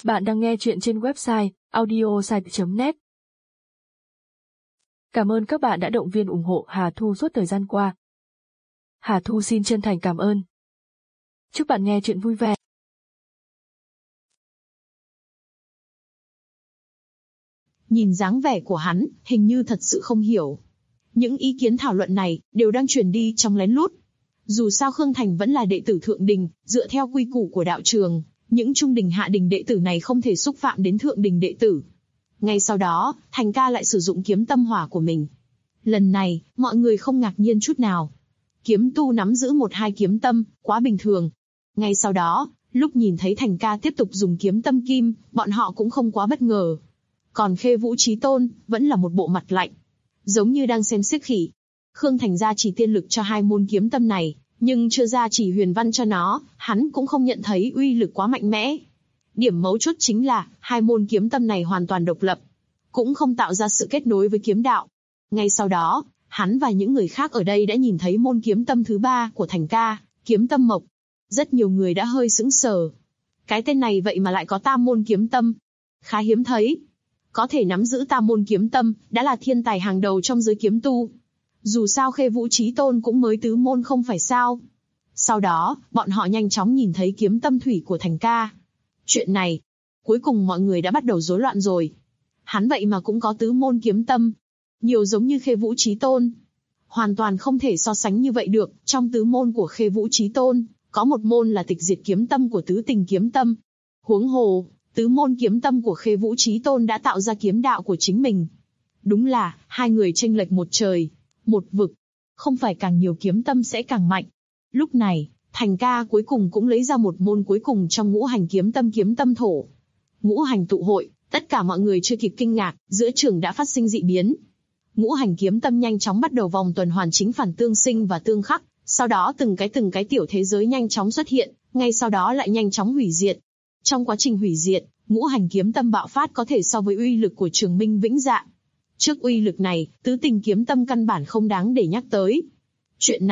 Bạn đang nghe chuyện trên website audiosite.net. Cảm ơn các bạn đã động viên ủng hộ Hà Thu suốt thời gian qua. Hà Thu xin chân thành cảm ơn. Chúc bạn nghe chuyện vui vẻ. Nhìn dáng vẻ của hắn, hình như thật sự không hiểu. Những ý kiến thảo luận này đều đang truyền đi trong lén lút. Dù sao Khương Thành vẫn là đệ tử thượng đình, dựa theo quy củ của đạo trường, những trung đình hạ đình đệ tử này không thể xúc phạm đến thượng đình đệ tử. Ngay sau đó, Thành ca lại sử dụng kiếm tâm hỏa của mình. Lần này, mọi người không ngạc nhiên chút nào. Kiếm tu nắm giữ 1-2 kiếm tâm, quá bình thường. Ngay sau đó, lúc nhìn thấy Thành ca tiếp tục dùng kiếm tâm kim, bọn họ cũng không quá bất ngờ. Còn Khê Vũ Chí Tôn, vẫn là một bộ mặt lạnh. Giống như đang xem xiếc khỉ. Khương Thành gia chỉ tiên lực cho 2 môn kiếm tâm này, nhưng chưa ra chỉ huyền văn cho nó, hắn cũng không nhận thấy uy lực quá mạnh mẽ. Điểm mấu chốt chính là, 2 môn kiếm tâm này hoàn toàn độc lập, cũng không tạo ra sự kết nối với kiếm đạo. Ngay sau đó, hắn và những người khác ở đây đã nhìn thấy môn kiếm tâm thứ 3 của Thành ca, kiếm tâm mộc. Rất nhiều người đã hơi sững sờ. Cái tên này vậy mà lại có tam môn kiếm tâm. Khá hiếm thấy. Có thể nắm giữ tam môn kiếm tâm, đã là thiên tài hàng đầu trong giới kiếm tu. Dù sao Khê Vũ Chí Tôn cũng mới tứ môn không phải sao. Sau đó, bọn họ nhanh chóng nhìn thấy kiếm tâm thủy của Thành ca. Chuyện này, cuối cùng mọi người đã bắt đầu rối loạn rồi. Hắn vậy mà cũng có tứ môn kiếm tâm. Nhiều giống như Khê Vũ Chí Tôn. Hoàn toàn không thể so sánh như vậy được, trong tứ môn của Khê Vũ Chí Tôn, có một môn là tịch diệt kiếm tâm của tứ tình kiếm tâm. Huống hồ, tứ môn kiếm tâm của Khê Vũ Chí Tôn đã tạo ra kiếm đạo của chính mình. Đúng là, hai người chênh lệch một trời, một vực. Không phải càng nhiều kiếm tâm sẽ càng mạnh. Lúc này, Thành ca cuối cùng cũng lấy ra một môn cuối cùng trong ngũ hành kiếm tâm thổ. Ngũ hành tụ hội, tất cả mọi người chưa kịp kinh ngạc, giữa trường đã phát sinh dị biến. Ngũ hành kiếm tâm nhanh chóng bắt đầu vòng tuần hoàn chính phản tương sinh và tương khắc, sau đó từng cái tiểu thế giới nhanh chóng xuất hiện, ngay sau đó lại nhanh chóng hủy diệt. Trong quá trình hủy diệt, ngũ hành kiếm tâm bạo phát có thể so với uy lực của Trường Minh Vĩnh Dạ. Trước uy lực này, tứ tình kiếm tâm căn bản không đáng để nhắc tới. Chuyện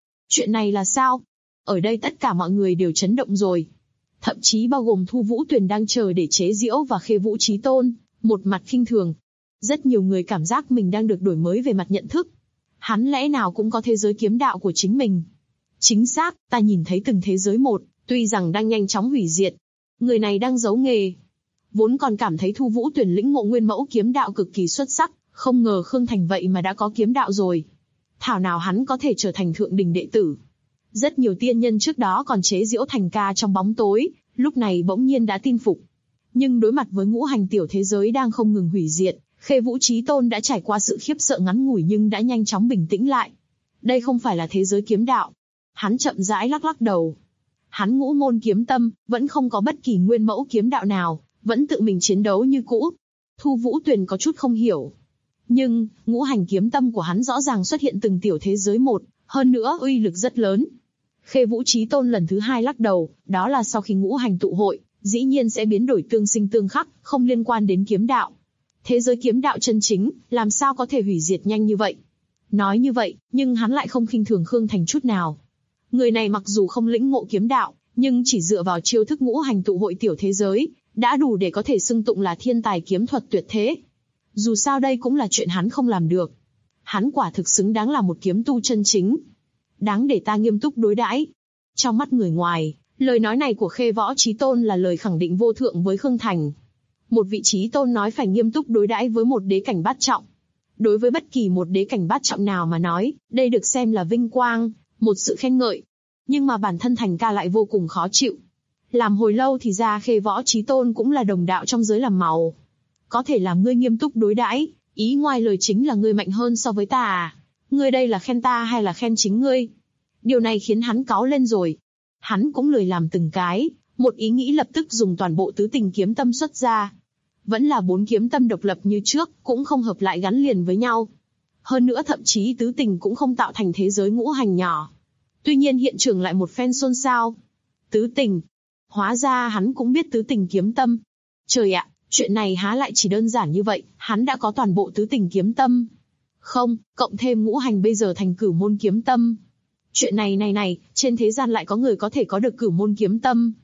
này là sao? Ở đây tất cả mọi người đều chấn động rồi. Thậm chí bao gồm Thu Vũ Tuyền đang chờ để chế giễu và Khê Vũ Chí Tôn, một mặt khinh thường. Rất nhiều người cảm giác mình đang được đổi mới về mặt nhận thức. Hắn lẽ nào cũng có thế giới kiếm đạo của chính mình? Chính xác, ta nhìn thấy từng thế giới một, tuy rằng đang nhanh chóng hủy diệt. Người này đang giấu nghề. Vốn còn cảm thấy Thu Vũ Tuyền lĩnh ngộ nguyên mẫu kiếm đạo cực kỳ xuất sắc, không ngờ Khương Thành vậy mà đã có kiếm đạo rồi. Thảo nào hắn có thể trở thành thượng đình đệ tử. Rất nhiều tiên nhân trước đó còn chế giễu Thành ca trong bóng tối, lúc này bỗng nhiên đã tin phục. Nhưng đối mặt với ngũ hành tiểu thế giới đang không ngừng hủy diệt, Khê Vũ Chí Tôn đã trải qua sự khiếp sợ ngắn ngủi nhưng đã nhanh chóng bình tĩnh lại. Đây không phải là thế giới kiếm đạo. Hắn chậm rãi lắc lắc đầu. Hắn ngũ môn kiếm tâm, vẫn không có bất kỳ nguyên mẫu kiếm đạo nào, vẫn tự mình chiến đấu như cũ. Thu Vũ Tuyền có chút không hiểu. Nhưng, ngũ hành kiếm tâm của hắn rõ ràng xuất hiện từng tiểu thế giới một, hơn nữa uy lực rất lớn. Khê Vũ Chí Tôn lần thứ 2 lắc đầu, đó là sau khi ngũ hành tụ hội, dĩ nhiên sẽ biến đổi tương sinh tương khắc, không liên quan đến kiếm đạo. Thế giới kiếm đạo chân chính, làm sao có thể hủy diệt nhanh như vậy? Nói như vậy, nhưng hắn lại không khinh thường Khương Thành chút nào. Người này mặc dù không lĩnh ngộ kiếm đạo, nhưng chỉ dựa vào chiêu thức ngũ hành tụ hội tiểu thế giới, đã đủ để có thể xưng tụng là thiên tài kiếm thuật tuyệt thế. Dù sao đây cũng là chuyện hắn không làm được. Hắn quả thực xứng đáng là một kiếm tu chân chính. Đáng để ta nghiêm túc đối đãi. Trong mắt người ngoài, lời nói này của Khê Võ Chí Tôn là lời khẳng định vô thượng với Khương Thành. Một vị chí tôn nói phải nghiêm túc đối đãi với một đế cảnh bát trọng. Đối với bất kỳ một đế cảnh bát trọng nào mà nói, đây được xem là vinh quang, một sự khen ngợi. Nhưng mà bản thân Thành ca lại vô cùng khó chịu. Làm hồi lâu thì ra Khê Võ Chí Tôn cũng là đồng đạo trong giới làm màu. Có thể làm ngươi nghiêm túc đối đãi, ý ngoài lời chính là ngươi mạnh hơn so với ta à? Ngươi đây là khen ta hay là khen chính ngươi? Điều này khiến hắn cáu lên rồi. Hắn cũng lười làm từng cái, một ý nghĩ lập tức dùng toàn bộ tứ tình kiếm tâm xuất ra. Vẫn là 4 kiếm tâm độc lập như trước, cũng không hợp lại gắn liền với nhau. Hơn nữa thậm chí tứ tình cũng không tạo thành thế giới ngũ hành nhỏ. Tuy nhiên hiện trường lại một phen xôn xao. Tứ tình. Hóa ra hắn cũng biết tứ tình kiếm tâm. Trời ạ, chuyện này há lại chỉ đơn giản như vậy, hắn đã có toàn bộ tứ tình kiếm tâm. Không, cộng thêm ngũ hành bây giờ thành cửu môn kiếm tâm. Chuyện này, trên thế gian lại có người có thể có được cửu môn kiếm tâm.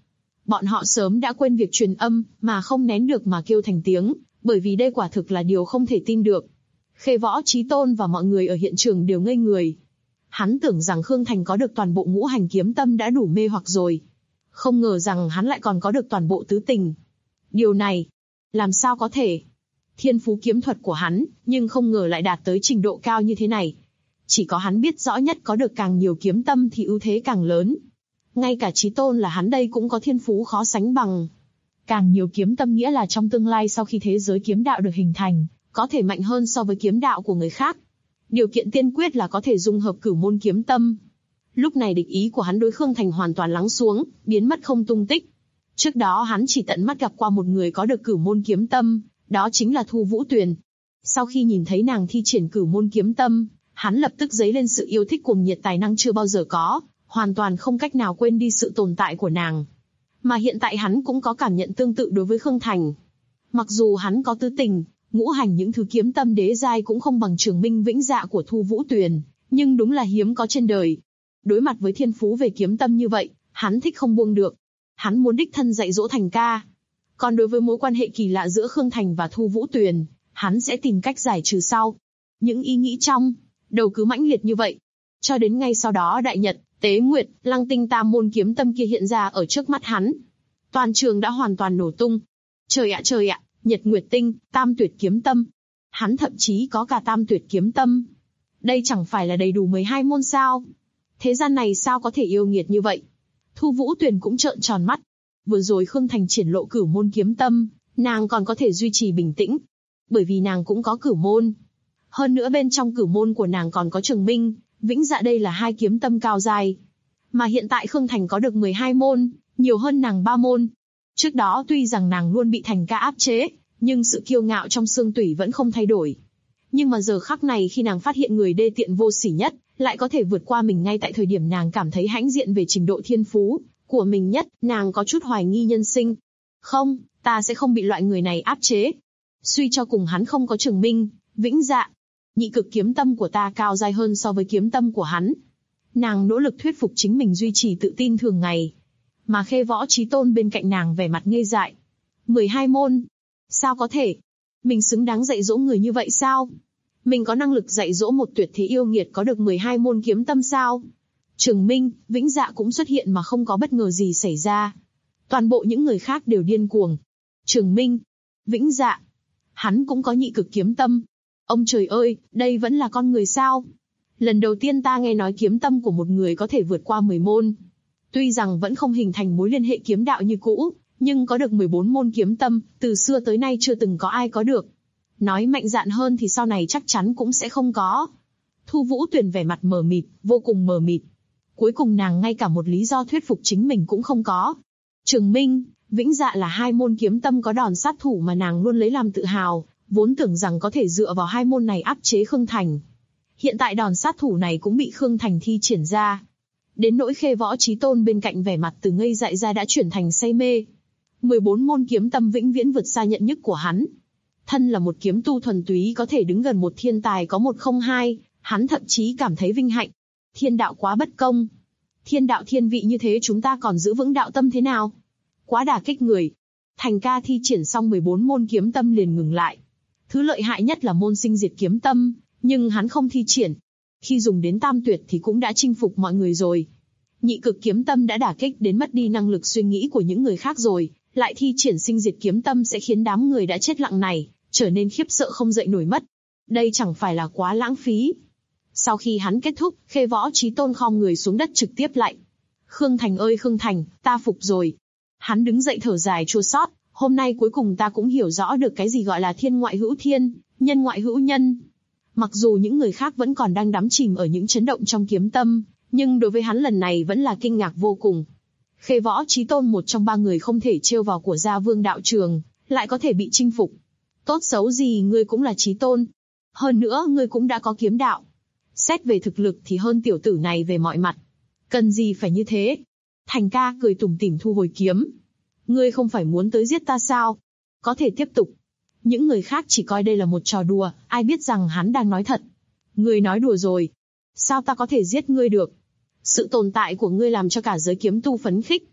Bọn họ sớm đã quên việc truyền âm, mà không nén được mà kêu thành tiếng, bởi vì đây quả thực là điều không thể tin được. Khê Võ, Chí Tôn và mọi người ở hiện trường đều ngây người. Hắn tưởng rằng Khương Thành có được toàn bộ ngũ hành kiếm tâm đã đủ mê hoặc rồi. Không ngờ rằng hắn lại còn có được toàn bộ tứ tình. Điều này, làm sao có thể? Thiên phú kiếm thuật của hắn, nhưng không ngờ lại đạt tới trình độ cao như thế này. Chỉ có hắn biết rõ nhất có được càng nhiều kiếm tâm thì ưu thế càng lớn. Ngay cả Chí Tôn là hắn đây cũng có thiên phú khó sánh bằng. Càng nhiều kiếm tâm nghĩa là trong tương lai sau khi thế giới kiếm đạo được hình thành, có thể mạnh hơn so với kiếm đạo của người khác. Điều kiện tiên quyết là có thể dung hợp cửu môn kiếm tâm. Lúc này địch ý của hắn đối Khương Thành hoàn toàn lắng xuống, biến mất không tung tích. Trước đó hắn chỉ tận mắt gặp qua một người có được cửu môn kiếm tâm, đó chính là Thu Vũ Tuyền. Sau khi nhìn thấy nàng thi triển cửu môn kiếm tâm, hắn lập tức dấy lên sự yêu thích cuồng nhiệt tài năng chưa bao giờ có, hoàn toàn không cách nào quên đi sự tồn tại của nàng. Mà hiện tại hắn cũng có cảm nhận tương tự đối với Khương Thành. Mặc dù hắn có tứ tình, ngũ hành những thứ kiếm tâm đế giai cũng không bằng Trường Minh Vĩnh Dạ của Thu Vũ Tuyền, nhưng đúng là hiếm có trên đời. Đối mặt với thiên phú về kiếm tâm như vậy, hắn thích không buông được. Hắn muốn đích thân dạy dỗ Thành ca. Còn đối với mối quan hệ kỳ lạ giữa Khương Thành và Thu Vũ Tuyền, hắn sẽ tìm cách giải trừ sau. Những ý nghĩ trong đầu cứ mãnh liệt như vậy. Cho đến ngay sau đó Đại Nhật, Tế Nguyệt, Lăng Tinh tam môn kiếm tâm kia hiện ra ở trước mắt hắn. Toàn trường đã hoàn toàn nổ tung. Trời ạ, Nhật Nguyệt Tinh, Tam Tuyệt kiếm tâm. Hắn thậm chí có cả Tam Tuyệt kiếm tâm. Đây chẳng phải là đầy đủ 12 môn sao? Thế gian này sao có thể yêu nghiệt như vậy? Thu Vũ Tuyền cũng trợn tròn mắt. Vừa rồi Khương Thành triển lộ cửu môn kiếm tâm, nàng còn có thể duy trì bình tĩnh. Bởi vì nàng cũng có cửu môn. Hơn nữa bên trong cửu môn của nàng còn có Trường Minh, Vĩnh Dạ, đây là hai kiếm tâm cao dài. Mà hiện tại Khương Thành có được 12 môn, nhiều hơn nàng 3 môn. Trước đó tuy rằng nàng luôn bị Thành ca áp chế, nhưng sự kiêu ngạo trong xương tủy vẫn không thay đổi. Nhưng mà giờ khắc này khi nàng phát hiện người đê tiện vô sỉ nhất, lại có thể vượt qua mình ngay tại thời điểm nàng cảm thấy hãnh diện về trình độ thiên phú của mình nhất, nàng có chút hoài nghi nhân sinh. Không, ta sẽ không bị loại người này áp chế. Suy cho cùng hắn không có Trường Minh, Vĩnh Dạ. Nhị cực kiếm tâm của ta cao dai hơn so với kiếm tâm của hắn. Nàng nỗ lực thuyết phục chính mình duy trì tự tin thường ngày. Mà Khê Võ, Chí Tôn bên cạnh nàng vẻ mặt ngây dại. 12 môn. Sao có thể? Mình xứng đáng dạy dỗ người như vậy sao? Mình có năng lực dạy dỗ một tuyệt thế yêu nghiệt có được 12 môn kiếm tâm sao? Trường Minh, Vĩnh Dạ cũng xuất hiện mà không có bất ngờ gì xảy ra. Toàn bộ những người khác đều điên cuồng. Trường Minh, Vĩnh Dạ, hắn cũng có nhị cực kiếm tâm. Ông trời ơi, đây vẫn là con người sao? Lần đầu tiên ta nghe nói kiếm tâm của một người có thể vượt qua 10 môn. Tuy rằng vẫn không hình thành mối liên hệ kiếm đạo như cũ, nhưng có được 14 môn kiếm tâm, từ xưa tới nay chưa từng có ai có được. Nói mạnh dạn hơn thì sau này chắc chắn cũng sẽ không có. Thu Vũ Tuyền vẻ mặt mờ mịt, vô cùng mờ mịt. Cuối cùng nàng ngay cả một lý do thuyết phục chính mình cũng không có. Trường Minh, Vĩnh Dạ là hai môn kiếm tâm có đòn sát thủ mà nàng luôn lấy làm tự hào, vốn tưởng rằng có thể dựa vào hai môn này áp chế Khương Thành. Hiện tại đòn sát thủ này cũng bị Khương Thành thi triển ra. Đến nỗi Khê Võ, Chí Tôn bên cạnh vẻ mặt từ ngây dại ra đã chuyển thành say mê. 14 môn kiếm tâm vĩnh viễn vượt xa nhận thức của hắn. Thân là một kiếm tu thuần túy có thể đứng gần một thiên tài có 102, hắn thậm chí cảm thấy vinh hạnh. Thiên đạo quá bất công. Thiên đạo thiên vị như thế chúng ta còn giữ vững đạo tâm thế nào? Quá đả kích người. Thành ca thi triển xong 14 môn kiếm tâm liền ngừng lại. Thứ lợi hại nhất là môn sinh diệt kiếm tâm, nhưng hắn không thi triển. Khi dùng đến tam tuyệt thì cũng đã chinh phục mọi người rồi. Nhị cực kiếm tâm đã đả kích đến mất đi năng lực suy nghĩ của những người khác rồi, lại thi triển sinh diệt kiếm tâm sẽ khiến đám người đã chết lặng này trở nên khiếp sợ không dậy nổi mất. Đây chẳng phải là quá lãng phí. Sau khi hắn kết thúc, Khê Võ, Chí Tôn khom người xuống đất trực tiếp lạy. Khương Thành ơi Khương Thành, ta phục rồi. Hắn đứng dậy thở dài chua xót, hôm nay cuối cùng ta cũng hiểu rõ được cái gì gọi là thiên ngoại hữu thiên, nhân ngoại hữu nhân. Mặc dù những người khác vẫn còn đang đắm chìm ở những chấn động trong kiếm tâm, nhưng đối với hắn lần này vẫn là kinh ngạc vô cùng. Khê Võ, Chí Tôn một trong ba người không thể trêu vào của Gia Vương đạo trường, lại có thể bị chinh phục. Tốt xấu gì ngươi cũng là Chí Tôn. Hơn nữa ngươi cũng đã có kiếm đạo. Xét về thực lực thì hơn tiểu tử này về mọi mặt. Cần gì phải như thế? Thành ca cười tủm tỉm thu hồi kiếm. Ngươi không phải muốn tới giết ta sao? Có thể tiếp tục. Những người khác chỉ coi đây là một trò đùa, ai biết rằng hắn đang nói thật. Ngươi nói đùa rồi. Sao ta có thể giết ngươi được? Sự tồn tại của ngươi làm cho cả giới kiếm tu phấn khích.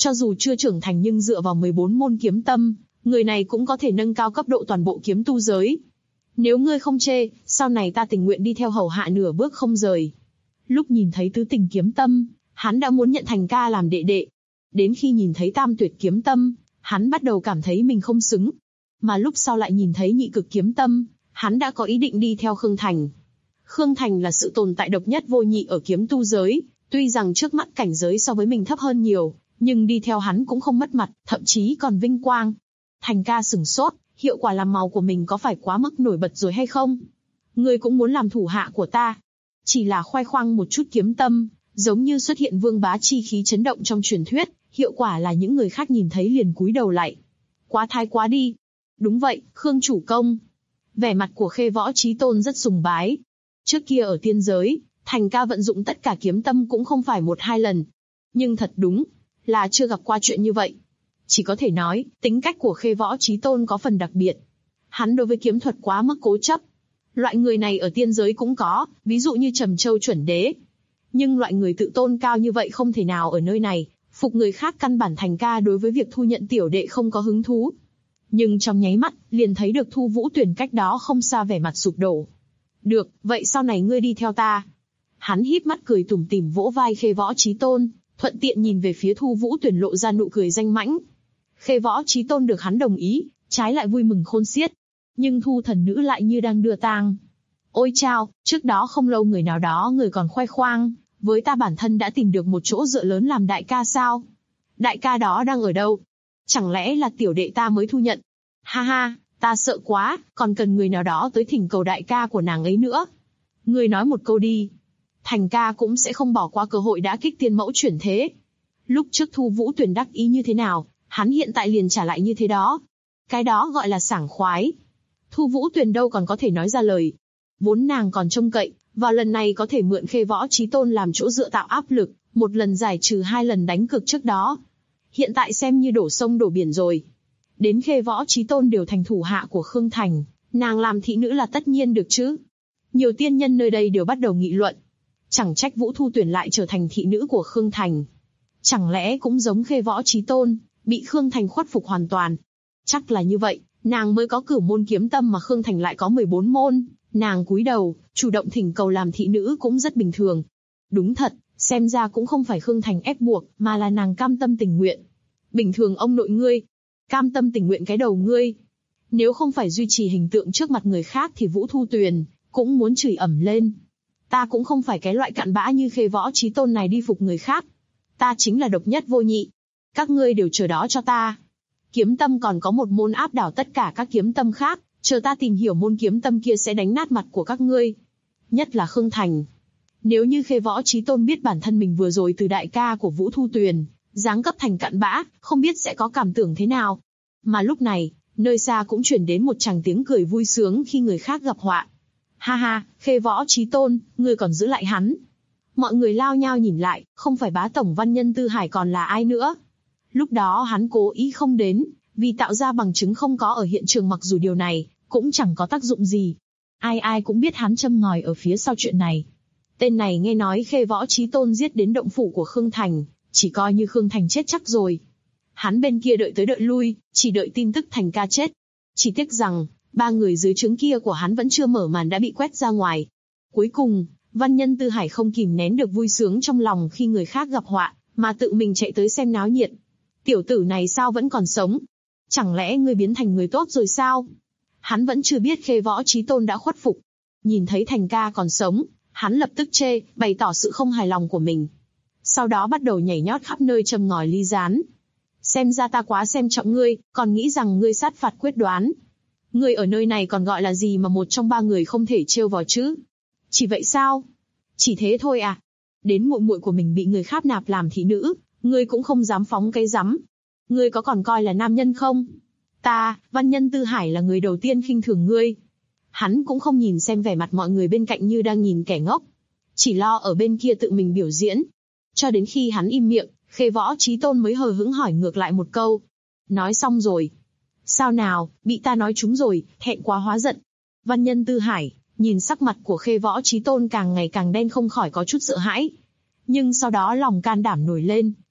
Cho dù chưa trưởng thành nhưng dựa vào 14 môn kiếm tâm, người này cũng có thể nâng cao cấp độ toàn bộ kiếm tu giới. Nếu ngươi không chê, sau này ta tình nguyện đi theo hầu hạ nửa bước không rời. Lúc nhìn thấy tứ tình kiếm tâm, hắn đã muốn nhận Thành ca làm đệ đệ. Đến khi nhìn thấy tam tuyệt kiếm tâm, hắn bắt đầu cảm thấy mình không xứng. Mà lúc sau lại nhìn thấy nhị cực kiếm tâm, hắn đã có ý định đi theo Khương Thành. Khương Thành là sự tồn tại độc nhất vô nhị ở kiếm tu giới, tuy rằng trước mắt cảnh giới so với mình thấp hơn nhiều, nhưng đi theo hắn cũng không mất mặt, thậm chí còn vinh quang. Thành ca sửng sốt, hiệu quả làm màu của mình có phải quá mức nổi bật rồi hay không? Ngươi cũng muốn làm thủ hạ của ta? Chỉ là khoe khoang một chút kiếm tâm, giống như xuất hiện vương bá chi khí chấn động trong truyền thuyết, hiệu quả là những người khác nhìn thấy liền cúi đầu lại. Quá thái quá đi. Đúng vậy, Khương chủ công. Vẻ mặt của Khê Võ Chí Tôn rất sùng bái. Trước kia ở tiên giới, Thành ca vận dụng tất cả kiếm tâm cũng không phải 1-2 lần. Nhưng thật đúng là chưa gặp qua chuyện như vậy. Chỉ có thể nói, tính cách của Khê Võ Chí Tôn có phần đặc biệt. Hắn đối với kiếm thuật quá mức cố chấp. Loại người này ở tiên giới cũng có, ví dụ như Trầm Châu chuẩn đế. Nhưng loại người tự tôn cao như vậy không thể nào ở nơi này, phục người khác căn bản Thành ca đối với việc thu nhận tiểu đệ không có hứng thú. Nhưng trong nháy mắt, liền thấy được Thu Vũ Tuyển cách đó không xa vẻ mặt sụp đổ. Được, vậy sau này ngươi đi theo ta. Hắn híp mắt cười tủm tỉm vỗ vai Khê Võ Chí Tôn, thuận tiện nhìn về phía Thu Vũ Tuyển lộ ra nụ cười danh mãnh. Khê Võ Chí Tôn được hắn đồng ý, trái lại vui mừng khôn xiết. Nhưng Thu thần nữ lại như đang đưa tang. Ôi chao, trước đó không lâu người nào đó người còn khoe khoang, với ta bản thân đã tìm được một chỗ dựa lớn làm đại ca sao? Đại ca đó đang ở đâu? Chẳng lẽ là tiểu đệ ta mới thu nhận? Ha ha, ta sợ quá, còn cần người nào đó tới thỉnh cầu đại ca của nàng ấy nữa. Ngươi nói một câu đi. Thành ca cũng sẽ không bỏ qua cơ hội đã kích tiên mẫu chuyển thế. Lúc trước Thu Vũ Tuyển đắc ý như thế nào, hắn hiện tại liền trả lại như thế đó. Cái đó gọi là sảng khoái. Thu Vũ Tuyển đâu còn có thể nói ra lời. Vốn nàng còn trông cậy, vào lần này có thể mượn Khê Võ Chí Tôn làm chỗ dựa tạo áp lực, một lần giải trừ 2 lần đánh cược trước đó. Hiện tại xem như đổ sông đổ biển rồi. Đến Khê Võ Chí Tôn đều thành thủ hạ của Khương Thành, nàng làm thị nữ là tất nhiên được chứ. Nhiều tiên nhân nơi đây đều bắt đầu nghị luận. Chẳng trách Vũ Thu Tuyển lại trở thành thị nữ của Khương Thành. Chẳng lẽ cũng giống Khê Võ Chí Tôn, bị Khương Thành khuất phục hoàn toàn. Chắc là như vậy, nàng mới có cửu môn kiếm tâm mà Khương Thành lại có 14 môn. Nàng cúi đầu, chủ động thỉnh cầu làm thị nữ cũng rất bình thường. Đúng thật, xem ra cũng không phải Khương Thành ép buộc, mà là nàng cam tâm tình nguyện. Bình thường ông nội ngươi, cam tâm tình nguyện cái đầu ngươi. Nếu không phải duy trì hình tượng trước mặt người khác thì Vũ Thu Tuyền cũng muốn chửi ẩm lên. Ta cũng không phải cái loại cặn bã như Khê Võ Chí Tôn này đi phục người khác. Ta chính là độc nhất vô nhị. Các ngươi đều chờ đó cho ta. Kiếm tâm còn có một môn áp đảo tất cả các kiếm tâm khác, chờ ta tìm hiểu môn kiếm tâm kia sẽ đánh nát mặt của các ngươi. Nhất là Khương Thành. Nếu như Khê Võ Chí Tôn biết bản thân mình vừa rồi từ đại ca của Vũ Thu Tuyền, giáng cấp thành cặn bã, không biết sẽ có cảm tưởng thế nào. Mà lúc này, nơi xa cũng truyền đến một tràng tiếng cười vui sướng khi người khác gặp họa. Ha ha, Khê Võ Chí Tôn, ngươi còn giữ lại hắn. Mọi người lao nhao nhìn lại, không phải bá tổng Văn Nhân Tư Hải còn là ai nữa. Lúc đó hắn cố ý không đến, vì tạo ra bằng chứng không có ở hiện trường, mặc dù điều này cũng chẳng có tác dụng gì. Ai ai cũng biết hắn châm ngòi ở phía sau chuyện này. Tên này nghe nói Khê Võ Chí Tôn giết đến động phủ của Khương Thành, chỉ coi như Khương Thành chết chắc rồi. Hắn bên kia đợi tới đợi lui, chỉ đợi tin tức Thành ca chết. Chỉ tiếc rằng, 3 người dưới trướng kia của hắn vẫn chưa mở màn đã bị quét ra ngoài. Cuối cùng, Văn Nhân Tư Hải không kìm nén được vui sướng trong lòng khi người khác gặp họa, mà tự mình chạy tới xem náo nhiệt. Tiểu tử này sao vẫn còn sống? Chẳng lẽ ngươi biến thành người tốt rồi sao? Hắn vẫn chưa biết Khê Võ Chí Tôn đã khuất phục. Nhìn thấy Thành ca còn sống, hắn lập tức chê, bày tỏ sự không hài lòng của mình. Sau đó bắt đầu nhảy nhót khắp nơi châm ngòi ly gián. Xem ra ta quá xem trọng ngươi, còn nghĩ rằng ngươi sát phạt quyết đoán. Ngươi ở nơi này còn gọi là gì mà một trong 3 người không thể trêu vào chứ? Chỉ vậy sao? Chỉ thế thôi à? Đến muội muội của mình bị người khác nạp làm thị nữ, ngươi cũng không dám phóng cái rắm. Ngươi có còn coi là nam nhân không? Ta, Văn Nhân Tư Hải là người đầu tiên khinh thường ngươi. Hắn cũng không nhìn xem vẻ mặt mọi người bên cạnh như đang nhìn kẻ ngốc. Chỉ lo ở bên kia tự mình biểu diễn. Cho đến khi hắn im miệng, Khê Võ Chí Tôn mới hờ hững hỏi ngược lại một câu. Nói xong rồi. Sao nào, bị ta nói trúng rồi, thẹn quá hóa giận. Văn Nhân Tư Hải, nhìn sắc mặt của Khê Võ Chí Tôn càng ngày càng đen không khỏi có chút sợ hãi. Nhưng sau đó lòng can đảm nổi lên,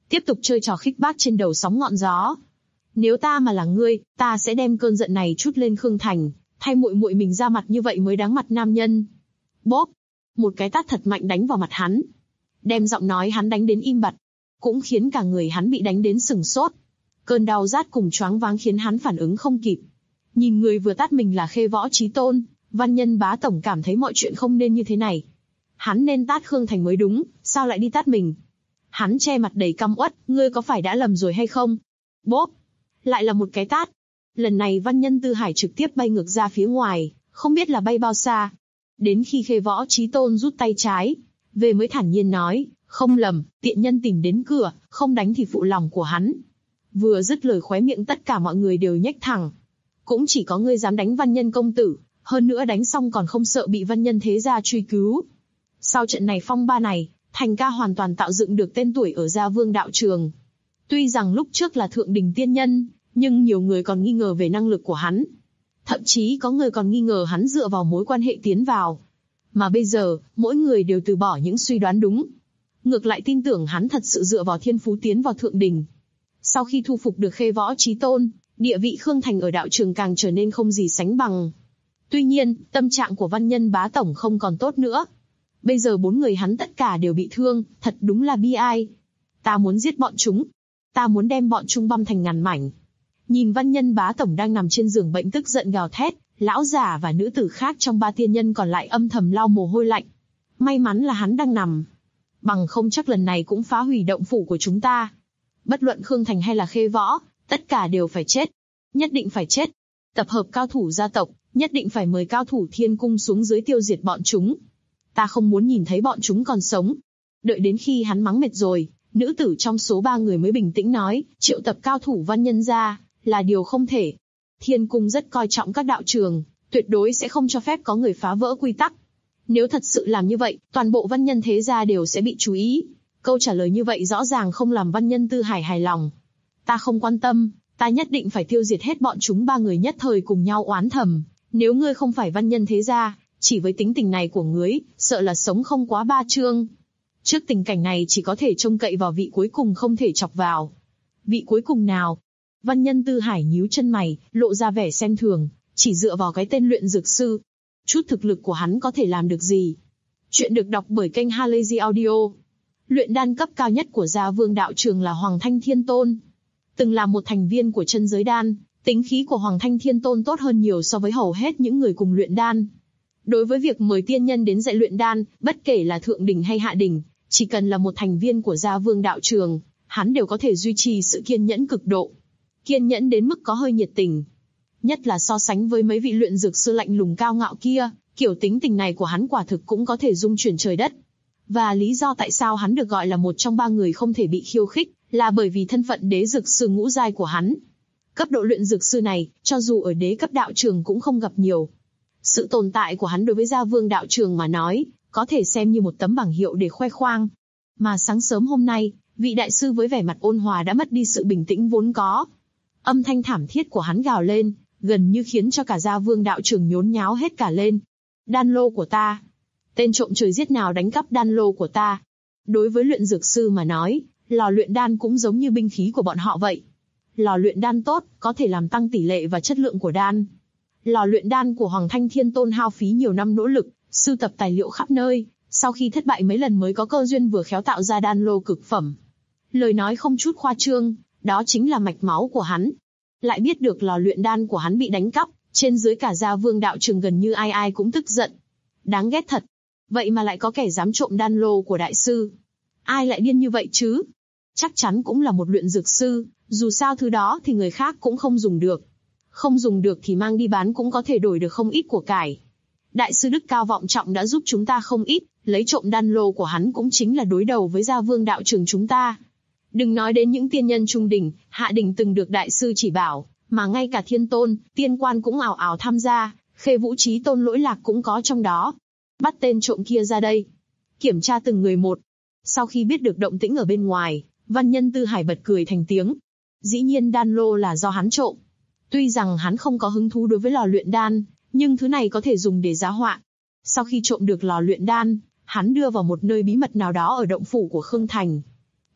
tiếp tục chơi trò khích bác trên đầu sóng ngọn gió. Nếu ta mà là ngươi, ta sẽ đem cơn giận này trút lên Khương Thành, thay muội muội mình ra mặt như vậy mới đáng mặt nam nhân. Bốp, một cái tát thật mạnh đánh vào mặt hắn, đem giọng nói hắn đánh đến im bặt, cũng khiến cả người hắn bị đánh đến sừng sốt. Cơn đau rát cùng choáng váng khiến hắn phản ứng không kịp. Nhìn người vừa tát mình là Khê Võ Chí Tôn, Văn Nhân Bá Tổng cảm thấy mọi chuyện không nên như thế này. Hắn nên tát Khương Thành mới đúng, sao lại đi tát mình? Hắn che mặt đầy căm uất, ngươi có phải đã lầm rồi hay không? Bốp, lại là một cái tát. Lần này Văn Nhân Tư Hải trực tiếp bay ngược ra phía ngoài, không biết là bay bao xa. Đến khi Khê Võ Chí Tôn rút tay trái về mới thản nhiên nói, không lầm, tiện nhân tìm đến cửa, không đánh thì phụ lòng của hắn. Vừa dứt lời khóe miệng tất cả mọi người đều nhếch thẳng. Cũng chỉ có ngươi dám đánh Văn Nhân công tử, hơn nữa đánh xong còn không sợ bị Văn Nhân thế gia truy cứu. Sau trận này phong ba này, Thành ca hoàn toàn tạo dựng được tên tuổi ở Gia Vương đạo trường. Tuy rằng lúc trước là thượng đỉnh tiên nhân, nhưng nhiều người còn nghi ngờ về năng lực của hắn. Thậm chí có người còn nghi ngờ hắn dựa vào mối quan hệ tiến vào. Mà bây giờ, mỗi người đều từ bỏ những suy đoán đúng. Ngược lại tin tưởng hắn thật sự dựa vào thiên phú tiến vào thượng đỉnh. Sau khi thu phục được Khê Võ Chí Tôn, địa vị Khương Thành ở đạo trường càng trở nên không gì sánh bằng. Tuy nhiên, tâm trạng của Văn Nhân Bá Tổng không còn tốt nữa. Bây giờ 4 người hắn tất cả đều bị thương, thật đúng là bi ai. Ta muốn giết bọn chúng. Ta muốn đem bọn chúng băm thành ngàn mảnh. Nhìn Văn Nhân Bá Tổng đang nằm trên giường bệnh tức giận gào thét, lão giả và nữ tử khác trong 3 tiên nhân còn lại âm thầm lau mồ hôi lạnh. May mắn là hắn đang nằm. Bằng không chắc lần này cũng phá hủy động phủ của chúng ta. Bất luận Khương Thành hay là Khê Võ, tất cả đều phải chết. Nhất định phải chết. Tập hợp cao thủ gia tộc, nhất định phải mời cao thủ thiên cung xuống dưới tiêu diệt bọn chúng. Ta không muốn nhìn thấy bọn chúng còn sống. Đợi đến khi hắn mắng mệt rồi, nữ tử trong số 3 người mới bình tĩnh nói, triệu tập cao thủ Văn Nhân ra, là điều không thể. Thiên cung rất coi trọng các đạo trường, tuyệt đối sẽ không cho phép có người phá vỡ quy tắc. Nếu thật sự làm như vậy, toàn bộ Văn Nhân thế gia đều sẽ bị chú ý. Câu trả lời như vậy rõ ràng không làm Văn Nhân Tư Hải hài lòng. Ta không quan tâm, ta nhất định phải tiêu diệt hết bọn chúng. 3 người nhất thời cùng nhau oán thầm, nếu ngươi không phải Văn Nhân thế gia, chỉ với tính tình này của ngươi, sợ là sống không quá 3 chương. Trước tình cảnh này chỉ có thể trông cậy vào vị cuối cùng không thể chọc vào. Vị cuối cùng nào? Văn Nhân Tư Hải nhíu chân mày, lộ ra vẻ xem thường, chỉ dựa vào cái tên luyện dược sư. Chút thực lực của hắn có thể làm được gì? Chuyện được đọc bởi kênh Halazy Audio. Luyện đan cấp cao nhất của Gia Vương đạo trường là Hoàng Thanh Thiên Tôn. Từng là một thành viên của chân giới đan, tính khí của Hoàng Thanh Thiên Tôn tốt hơn nhiều so với hầu hết những người cùng luyện đan. Đối với việc mời tiên nhân đến dạy luyện đan, bất kể là thượng đỉnh hay hạ đỉnh, chỉ cần là một thành viên của Gia Vương đạo trường, hắn đều có thể duy trì sự kiên nhẫn cực độ. Kiên nhẫn đến mức có hơi nhiệt tình. Nhất là so sánh với mấy vị luyện dược sư lạnh lùng cao ngạo kia, kiểu tính tình này của hắn quả thực cũng có thể dung chuyển trời đất. Và lý do tại sao hắn được gọi là một trong 3 người không thể bị khiêu khích, là bởi vì thân phận đế dược sư ngũ giai của hắn. Cấp độ luyện dược sư này, cho dù ở đế cấp đạo trường cũng không gặp nhiều. Sự tồn tại của hắn đối với Gia Vương đạo trường mà nói, có thể xem như một tấm bảng hiệu để khoe khoang. Mà sáng sớm hôm nay, vị đại sư với vẻ mặt ôn hòa đã mất đi sự bình tĩnh vốn có. Âm thanh thảm thiết của hắn gào lên, gần như khiến cho cả Gia Vương đạo trường nhốn nháo hết cả lên. Đan lô của ta! Tên trộm trời giết nào đánh cắp đan lô của ta? Đối với luyện dược sư mà nói, lò luyện đan cũng giống như binh khí của bọn họ vậy. Lò luyện đan tốt, có thể làm tăng tỷ lệ và chất lượng của đan. Lò luyện đan của Hoàng Thanh Thiên Tôn hao phí nhiều năm nỗ lực, sưu tập tài liệu khắp nơi, sau khi thất bại mấy lần mới có cơ duyên vừa khéo tạo ra đan lô cực phẩm. Lời nói không chút khoa trương, đó chính là mạch máu của hắn. Lại biết được lò luyện đan của hắn bị đánh cắp, trên dưới cả Gia Vương đạo trường gần như ai ai cũng tức giận. Đáng ghét thật. Vậy mà lại có kẻ dám trộm đan lô của đại sư. Ai lại điên như vậy chứ? Chắc chắn cũng là một luyện dược sư, dù sao thứ đó thì người khác cũng không dùng được. Không dùng được thì mang đi bán cũng có thể đổi được không ít của cải. Đại sư đức cao vọng trọng đã giúp chúng ta không ít, lấy trộm đan lô của hắn cũng chính là đối đầu với Gia Vương đạo trường chúng ta. Đừng nói đến những tiên nhân trung đỉnh, hạ đỉnh từng được đại sư chỉ bảo, mà ngay cả thiên tôn, tiên quan cũng ào ào tham gia, Khê Vũ Chí Tôn Lỗi Lạc cũng có trong đó. Bắt tên trộm kia ra đây. Kiểm tra từng người một. Sau khi biết được động tĩnh ở bên ngoài, Văn Nhân Tư Hải bật cười thành tiếng. Dĩ nhiên đan lô là do hắn trộm. Tuy rằng hắn không có hứng thú đối với lò luyện đan, nhưng thứ này có thể dùng để giá họa. Sau khi trộm được lò luyện đan, hắn đưa vào một nơi bí mật nào đó ở động phủ của Khương Thành.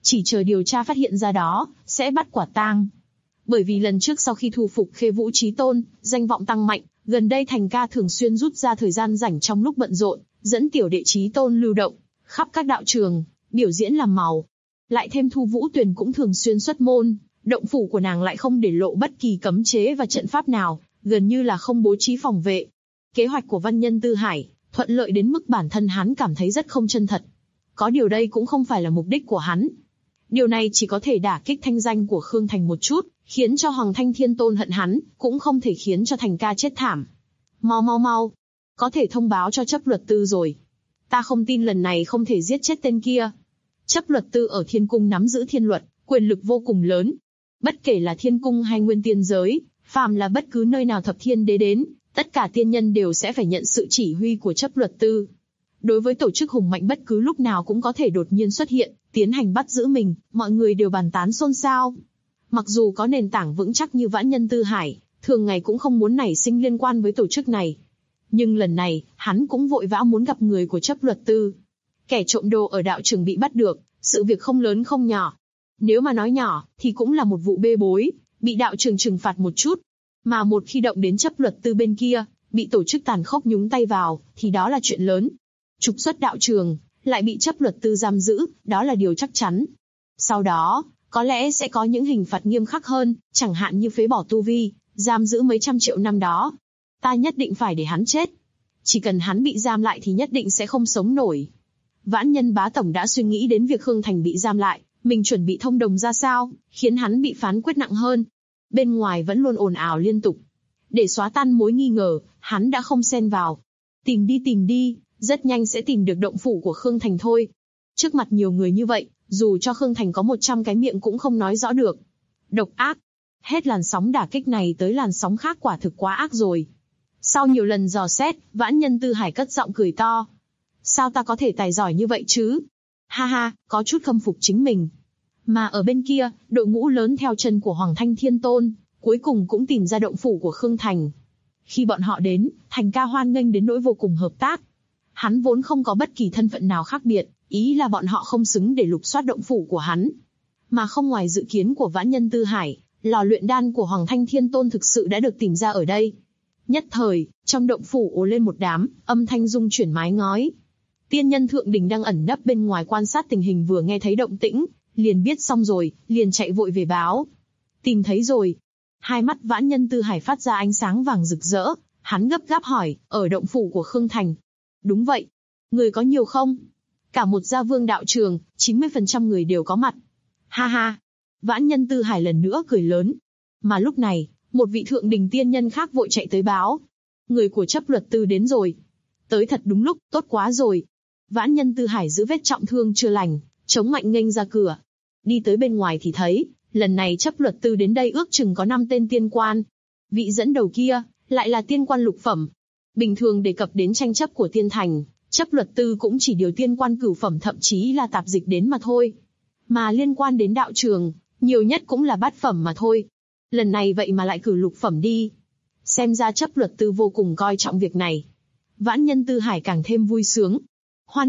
Chỉ chờ điều tra phát hiện ra đó, sẽ bắt quả tang. Bởi vì lần trước sau khi thu phục Khê Vũ Chí Tôn, danh vọng tăng mạnh, gần đây Thành ca thường xuyên rút ra thời gian rảnh trong lúc bận rộn, dẫn tiểu đệ Chí Tôn lưu động, khắp các đạo trường, biểu diễn làm màu. Lại thêm Thu Vũ Tuyền cũng thường xuyên xuất môn, động phủ của nàng lại không để lộ bất kỳ cấm chế và trận pháp nào, gần như là không bố trí phòng vệ. Kế hoạch của Văn Nhân Tư Hải, thuận lợi đến mức bản thân hắn cảm thấy rất không chân thật. Có điều đây cũng không phải là mục đích của hắn. Điều này chỉ có thể đả kích thanh danh của Khương Thành một chút, khiến cho Hoàng Thanh Thiên Tôn hận hắn, cũng không thể khiến cho Thành ca chết thảm. Mau, có thể thông báo cho chấp luật tư rồi. Ta không tin lần này không thể giết chết tên kia. Chấp luật tư ở Thiên Cung nắm giữ thiên luật, quyền lực vô cùng lớn. Bất kể là Thiên Cung hay Nguyên Tiên Giới, phàm là bất cứ nơi nào Thập Thiên Đế đến, tất cả tiên nhân đều sẽ phải nhận sự chỉ huy của chấp luật tư. Đối với tổ chức hùng mạnh bất cứ lúc nào cũng có thể đột nhiên xuất hiện, tiến hành bắt giữ mình, mọi người đều bàn tán xôn xao. Mặc dù có nền tảng vững chắc như Vãn Nhân Tư Hải, thường ngày cũng không muốn nảy sinh liên quan với tổ chức này. Nhưng lần này, hắn cũng vội vã muốn gặp người của chấp luật tư. Kẻ trộm đồ ở đạo trường bị bắt được, sự việc không lớn không nhỏ. Nếu mà nói nhỏ, thì cũng là một vụ bê bối, bị đạo trường trừng phạt một chút. Mà một khi động đến chấp luật tư bên kia, bị tổ chức tàn khốc nhúng tay vào, thì đó là chuyện lớn. Trục xuất đạo trường, lại bị chấp luật tư giam giữ, đó là điều chắc chắn. Sau đó, có lẽ sẽ có những hình phạt nghiêm khắc hơn, chẳng hạn như phế bỏ tu vi, giam giữ mấy trăm triệu năm đó. Ta nhất định phải để hắn chết. Chỉ cần hắn bị giam lại thì nhất định sẽ không sống nổi. Vãn Nhân bá tổng đã suy nghĩ đến việc Khương Thành bị giam lại, mình chuẩn bị thông đồng ra sao, khiến hắn bị phán quyết nặng hơn. Bên ngoài vẫn luôn ồn ào liên tục. Để xóa tan mối nghi ngờ, hắn đã không xen vào. Tìm đi, rất nhanh sẽ tìm được động phủ của Khương Thành thôi. Trước mặt nhiều người như vậy, dù cho Khương Thành có 100 cái miệng cũng không nói rõ được. Độc ác. Hết làn sóng đả kích này tới làn sóng khác quả thực quá ác rồi. Sau nhiều lần dò xét, Vãn Nhân Tư Hải cất giọng cười to. Sao ta có thể tài giỏi như vậy chứ? Ha, có chút khâm phục chính mình. Mà ở bên kia, đội ngũ lớn theo chân của Hoàng Thanh Thiên Tôn, cuối cùng cũng tìm ra động phủ của Khương Thành. Khi bọn họ đến, Thành ca hoan nghênh đến nỗi vô cùng hợp tác. Hắn vốn không có bất kỳ thân phận nào khác biệt, ý là bọn họ không xứng để lục soát động phủ của hắn. Mà không ngoài dự kiến của Vãn Nhân Tư Hải, lò luyện đan của Hoàng Thanh Thiên Tôn thực sự đã được tìm ra ở đây. Nhất thời, trong động phủ ồ lên một đám, âm thanh rung chuyển mái ngói. Tiên nhân thượng đỉnh đang ẩn nấp bên ngoài quan sát tình hình vừa nghe thấy động tĩnh, liền biết xong rồi, liền chạy vội về báo. Tìm thấy rồi. Hai mắt Vãn Nhân Tư Hải phát ra ánh sáng vàng rực rỡ, hắn gấp gáp hỏi, ở động phủ của Khương Thành. Đúng vậy. Người có nhiều không? Cả một gia vương đạo trường, 90% người đều có mặt. Ha. Vãn Nhân Tư Hải lần nữa cười lớn. Mà lúc này, một vị thượng đỉnh tiên nhân khác vội chạy tới báo. Người của chấp luật tư đến rồi. Tới thật đúng lúc, tốt quá rồi. Vãn Nhân Tư Hải giữ vết trọng thương chưa lành, chống mạnh nghênh ra cửa. Đi tới bên ngoài thì thấy, lần này chấp luật tư đến đây ước chừng có 5 tên tiên quan. Vị dẫn đầu kia, lại là tiên quan lục phẩm. Bình thường đề cập đến tranh chấp của tiên thành, chấp luật tư cũng chỉ điều tiên quan cửu phẩm thậm chí là tạp dịch đến mà thôi. Mà liên quan đến đạo trường, nhiều nhất cũng là bát phẩm mà thôi. Lần này vậy mà lại cử lục phẩm đi. Xem ra chấp luật tư vô cùng coi trọng việc này. Vãn Nhân Tư Hải càng thêm vui sướng. Hoan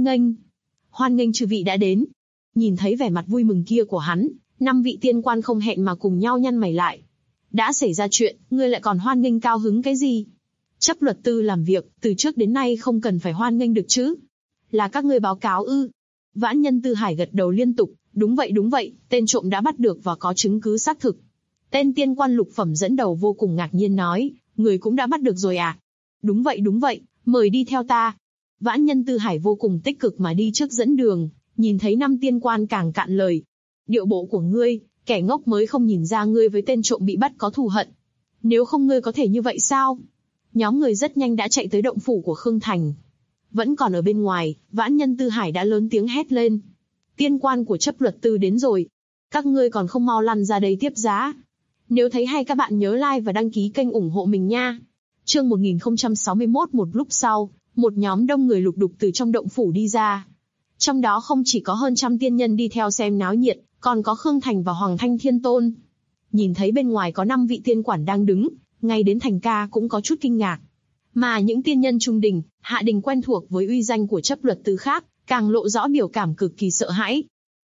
nghênh chư vị đã đến. Nhìn thấy vẻ mặt vui mừng kia của hắn, 5 vị tiên quan không hẹn mà cùng nhau nhăn mày lại. Đã xảy ra chuyện, ngươi lại còn hoan nghênh cao hứng cái gì? Chấp luật tư làm việc, từ trước đến nay không cần phải hoan nghênh được chứ. Là các ngươi báo cáo ư? Vãn Nhân Tư Hải gật đầu liên tục, đúng vậy, tên trộm đã bắt được và có chứng cứ xác thực. Tên tiên quan lục phẩm dẫn đầu vô cùng ngạc nhiên nói, người cũng đã bắt được rồi à? Đúng vậy, mời đi theo ta. Vãn Nhân Tư Hải vô cùng tích cực mà đi trước dẫn đường, nhìn thấy 5 tiên quan càng cạn lời. Điệu bộ của ngươi, kẻ ngốc mới không nhìn ra ngươi với tên trộm bị bắt có thù hận. Nếu không ngươi có thể như vậy sao? Nhóm người rất nhanh đã chạy tới động phủ của Khương Thành. Vẫn còn ở bên ngoài, Vãn Nhân Tư Hải đã lớn tiếng hét lên. Tiên quan của chấp luật tư đến rồi. Các ngươi còn không mau lăn ra đây tiếp giá. Nếu thấy hay các bạn nhớ like và đăng ký kênh ủng hộ mình nha. Chương 1061 một lúc sau, một nhóm đông người lục đục từ trong động phủ đi ra. Trong đó không chỉ có hơn 100 tiên nhân đi theo xem náo nhiệt, còn có Khương Thành và Hoàng Thanh Thiên Tôn. Nhìn thấy bên ngoài có 5 vị tiên quản đang đứng, ngay đến Thành ca cũng có chút kinh ngạc. Mà những tiên nhân trung đình, hạ đình quen thuộc với uy danh của chấp luật tư khác, càng lộ rõ biểu cảm cực kỳ sợ hãi.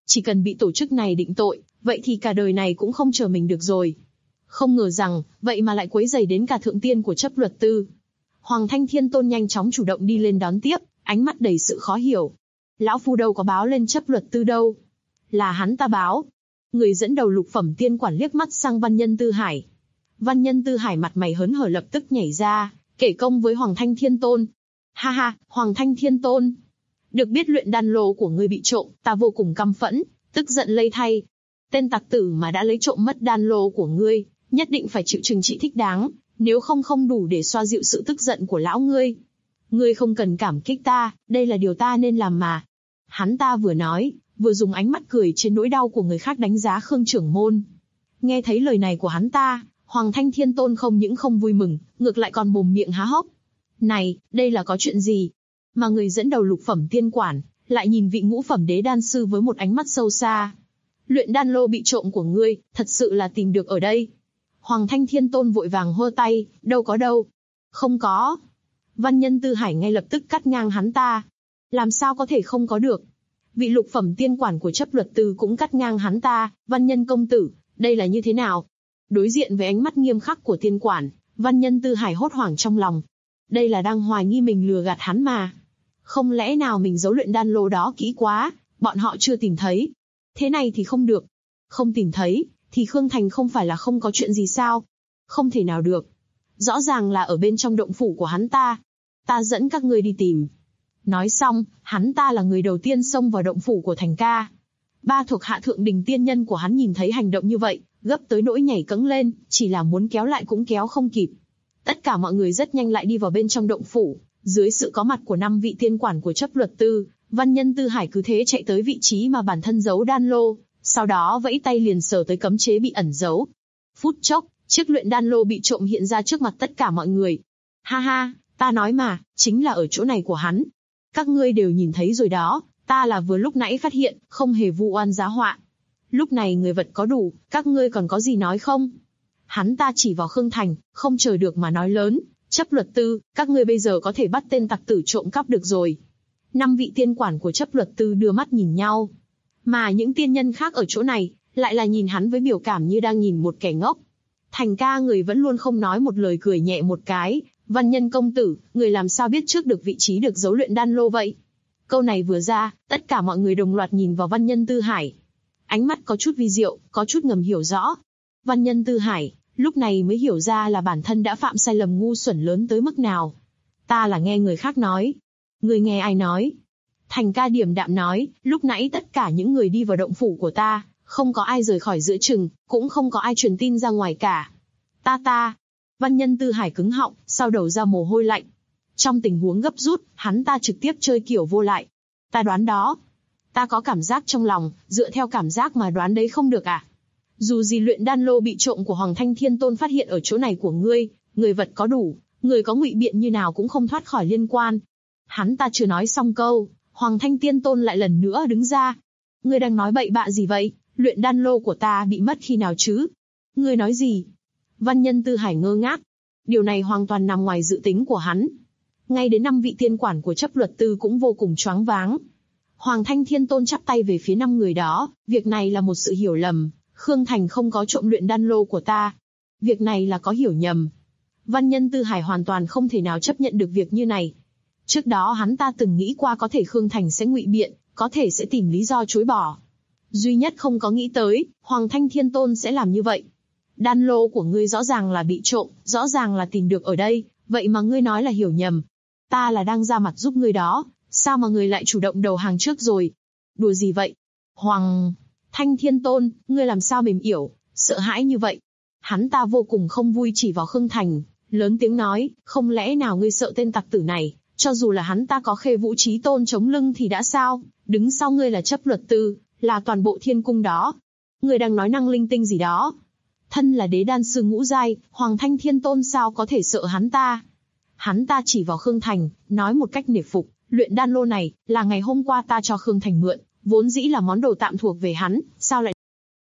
chỉ cần bị tổ chức này định tội, vậy thì cả đời này cũng không chờ mình được rồi. Không ngờ rằng, vậy mà lại quấy rầy đến cả thượng tiên của chấp luật tư. Hoàng Thanh Thiên Tôn nhanh chóng chủ động đi lên đón tiếp, ánh mắt đầy sự khó hiểu. Lão phu đâu có báo lên chấp luật tư đâu. Là hắn ta báo. Người dẫn đầu lục phẩm tiên quản liếc mắt sang Văn Nhân Tư Hải. Văn Nhân Tư Hải mặt mày hớn hở lập tức nhảy ra, kể công với Hoàng Thanh Thiên Tôn. Ha ha, Hoàng Thanh Thiên Tôn. Được biết luyện đan lô của ngươi bị trộm, ta vô cùng căm phẫn, tức giận lây thay. Tên tặc tử mà đã lấy trộm mất đan lô của ngươi, nhất định phải chịu trừng trị thích đáng, nếu không không đủ để xoa dịu sự tức giận của lão ngươi. Ngươi không cần cảm kích ta, đây là điều ta nên làm mà. Hắn ta vừa nói, vừa dùng ánh mắt cười trên nỗi đau của người khác đánh giá Khương trưởng môn. Nghe thấy lời này của hắn ta, Hoàng Thanh Thiên Tôn không những không vui mừng, ngược lại còn mồm miệng há hốc. Này, đây là có chuyện gì? Mà người dẫn đầu lục phẩm tiên quản, lại nhìn vị ngũ phẩm đế đan sư với một ánh mắt sâu xa. Luyện đan lô bị trộm của ngươi, thật sự là tìm được ở đây. Hoàng Thanh Thiên Tôn vội vàng hơ tay, đâu có đâu. Không có. Văn Nhân Tư Hải ngay lập tức cắt ngang hắn ta. Làm sao có thể không có được? Vị lục phẩm tiên quản của chấp luật tư cũng cắt ngang hắn ta, Văn Nhân công tử, đây là như thế nào? Đối diện với ánh mắt nghiêm khắc của tiên quản, Văn Nhân Tư Hải hốt hoảng trong lòng. Đây là đang hoài nghi mình lừa gạt hắn mà. Không lẽ nào mình giấu luyện đan lô đó kỹ quá, bọn họ chưa tìm thấy? Thế này thì không được. Không tìm thấy, thì Khương Thành không phải là không có chuyện gì sao? Không thể nào được. Rõ ràng là ở bên trong động phủ của hắn ta. Ta dẫn các ngươi đi tìm. Nói xong, hắn ta là người đầu tiên xông vào động phủ của Thành ca. Ba thuộc hạ thượng đình tiên nhân của hắn nhìn thấy hành động như vậy, gấp tới nỗi nhảy cẫng lên, chỉ là muốn kéo lại cũng kéo không kịp. Tất cả mọi người rất nhanh lại đi vào bên trong động phủ, dưới sự có mặt của 5 vị tiên quản của chấp luật tư, Văn Nhân Tư Hải cứ thế chạy tới vị trí mà bản thân giấu đan lô, sau đó vẫy tay liền sờ tới cấm chế bị ẩn giấu. Phút chốc, chiếc luyện đan lô bị trộm hiện ra trước mặt tất cả mọi người. Ha ha, ta nói mà, chính là ở chỗ này của hắn. Các ngươi đều nhìn thấy rồi đó, ta là vừa lúc nãy phát hiện, không hề vu oan giá họa. Lúc này người vật có đủ, các ngươi còn có gì nói không? Hắn ta chỉ vào Khương Thành, không chờ được mà nói lớn, chấp luật tư, các ngươi bây giờ có thể bắt tên tặc tử trộm cắp được rồi. 5 vị tiên quản của chấp luật tư đưa mắt nhìn nhau. Mà những tiên nhân khác ở chỗ này, lại là nhìn hắn với biểu cảm như đang nhìn một kẻ ngốc. Thành ca người vẫn luôn không nói một lời cười nhẹ một cái. Văn Nhân công tử, người làm sao biết trước được vị trí được giấu luyện đan lô vậy? Câu này vừa ra, tất cả mọi người đồng loạt nhìn vào Văn Nhân Tư Hải. Ánh mắt có chút vi diệu, có chút ngầm hiểu rõ. Văn Nhân Tư Hải, lúc này mới hiểu ra là bản thân đã phạm sai lầm ngu xuẩn lớn tới mức nào. Ta là nghe người khác nói. Người nghe ai nói? Thành ca điềm đạm nói, lúc nãy tất cả những người đi vào động phủ của ta, không có ai rời khỏi giữa chừng, cũng không có ai truyền tin ra ngoài cả. Ta. Văn Nhân Tư Hải cứng họng, sau đầu ra mồ hôi lạnh. Trong tình huống gấp rút, hắn ta trực tiếp chơi kiểu vô lại. Ta đoán đó. Ta có cảm giác trong lòng, dựa theo cảm giác mà đoán đấy không được à? Dù gì luyện đan lô bị trộm của Hoàng Thanh Thiên Tôn phát hiện ở chỗ này của ngươi, người vật có đủ, người có ngụy biện như nào cũng không thoát khỏi liên quan. Hắn ta chưa nói xong câu, Hoàng Thanh Thiên Tôn lại lần nữa đứng ra. Ngươi đang nói bậy bạ gì vậy? Luyện đan lô của ta bị mất khi nào chứ? Ngươi nói gì? Văn Nhân Tư Hải ngơ ngác. Điều này hoàn toàn nằm ngoài dự tính của hắn. Ngay đến 5 vị tiên quản của chấp luật tư cũng vô cùng choáng váng. Hoàng Thanh Thiên Tôn chắp tay về phía 5 người đó. Việc này là một sự hiểu lầm. Khương Thành không có trộm luyện đan lô của ta. Việc này là có hiểu nhầm. Văn Nhân Tư Hải hoàn toàn không thể nào chấp nhận được việc như này. Trước đó hắn ta từng nghĩ qua có thể Khương Thành sẽ ngụy biện, có thể sẽ tìm lý do chối bỏ. Duy nhất không có nghĩ tới, Hoàng Thanh Thiên Tôn sẽ làm như vậy. Đan lô của ngươi rõ ràng là bị trộm, rõ ràng là tìm được ở đây, vậy mà ngươi nói là hiểu nhầm. Ta là đang ra mặt giúp ngươi đó, sao mà ngươi lại chủ động đầu hàng trước rồi? Đùa gì vậy? Hoàng Thanh Thiên Tôn, ngươi làm sao mềm yểu, sợ hãi như vậy? Hắn ta vô cùng không vui chỉ vào Khương Thành, lớn tiếng nói, không lẽ nào ngươi sợ tên tặc tử này, cho dù là hắn ta có Khê Vũ Chí Tôn chống lưng thì đã sao, đứng sau ngươi là chấp luật tư, là toàn bộ thiên cung đó. Ngươi đang nói năng linh tinh gì đó? Thân là đế đan sư ngũ giai, Hoàng Thanh Thiên Tôn sao có thể sợ hắn ta? Hắn ta chỉ vào Khương Thành, nói một cách nể phục, luyện đan lô này, là ngày hôm qua ta cho Khương Thành mượn, vốn dĩ là món đồ tạm thuộc về hắn, sao lại...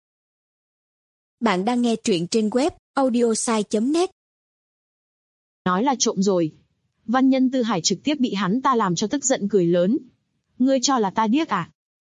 Bạn đang nghe truyện trên web audiosai.net. Nói là trộm rồi. Văn Nhân Tư Hải trực tiếp bị hắn ta làm cho tức giận cười lớn. Ngươi cho là ta điếc à?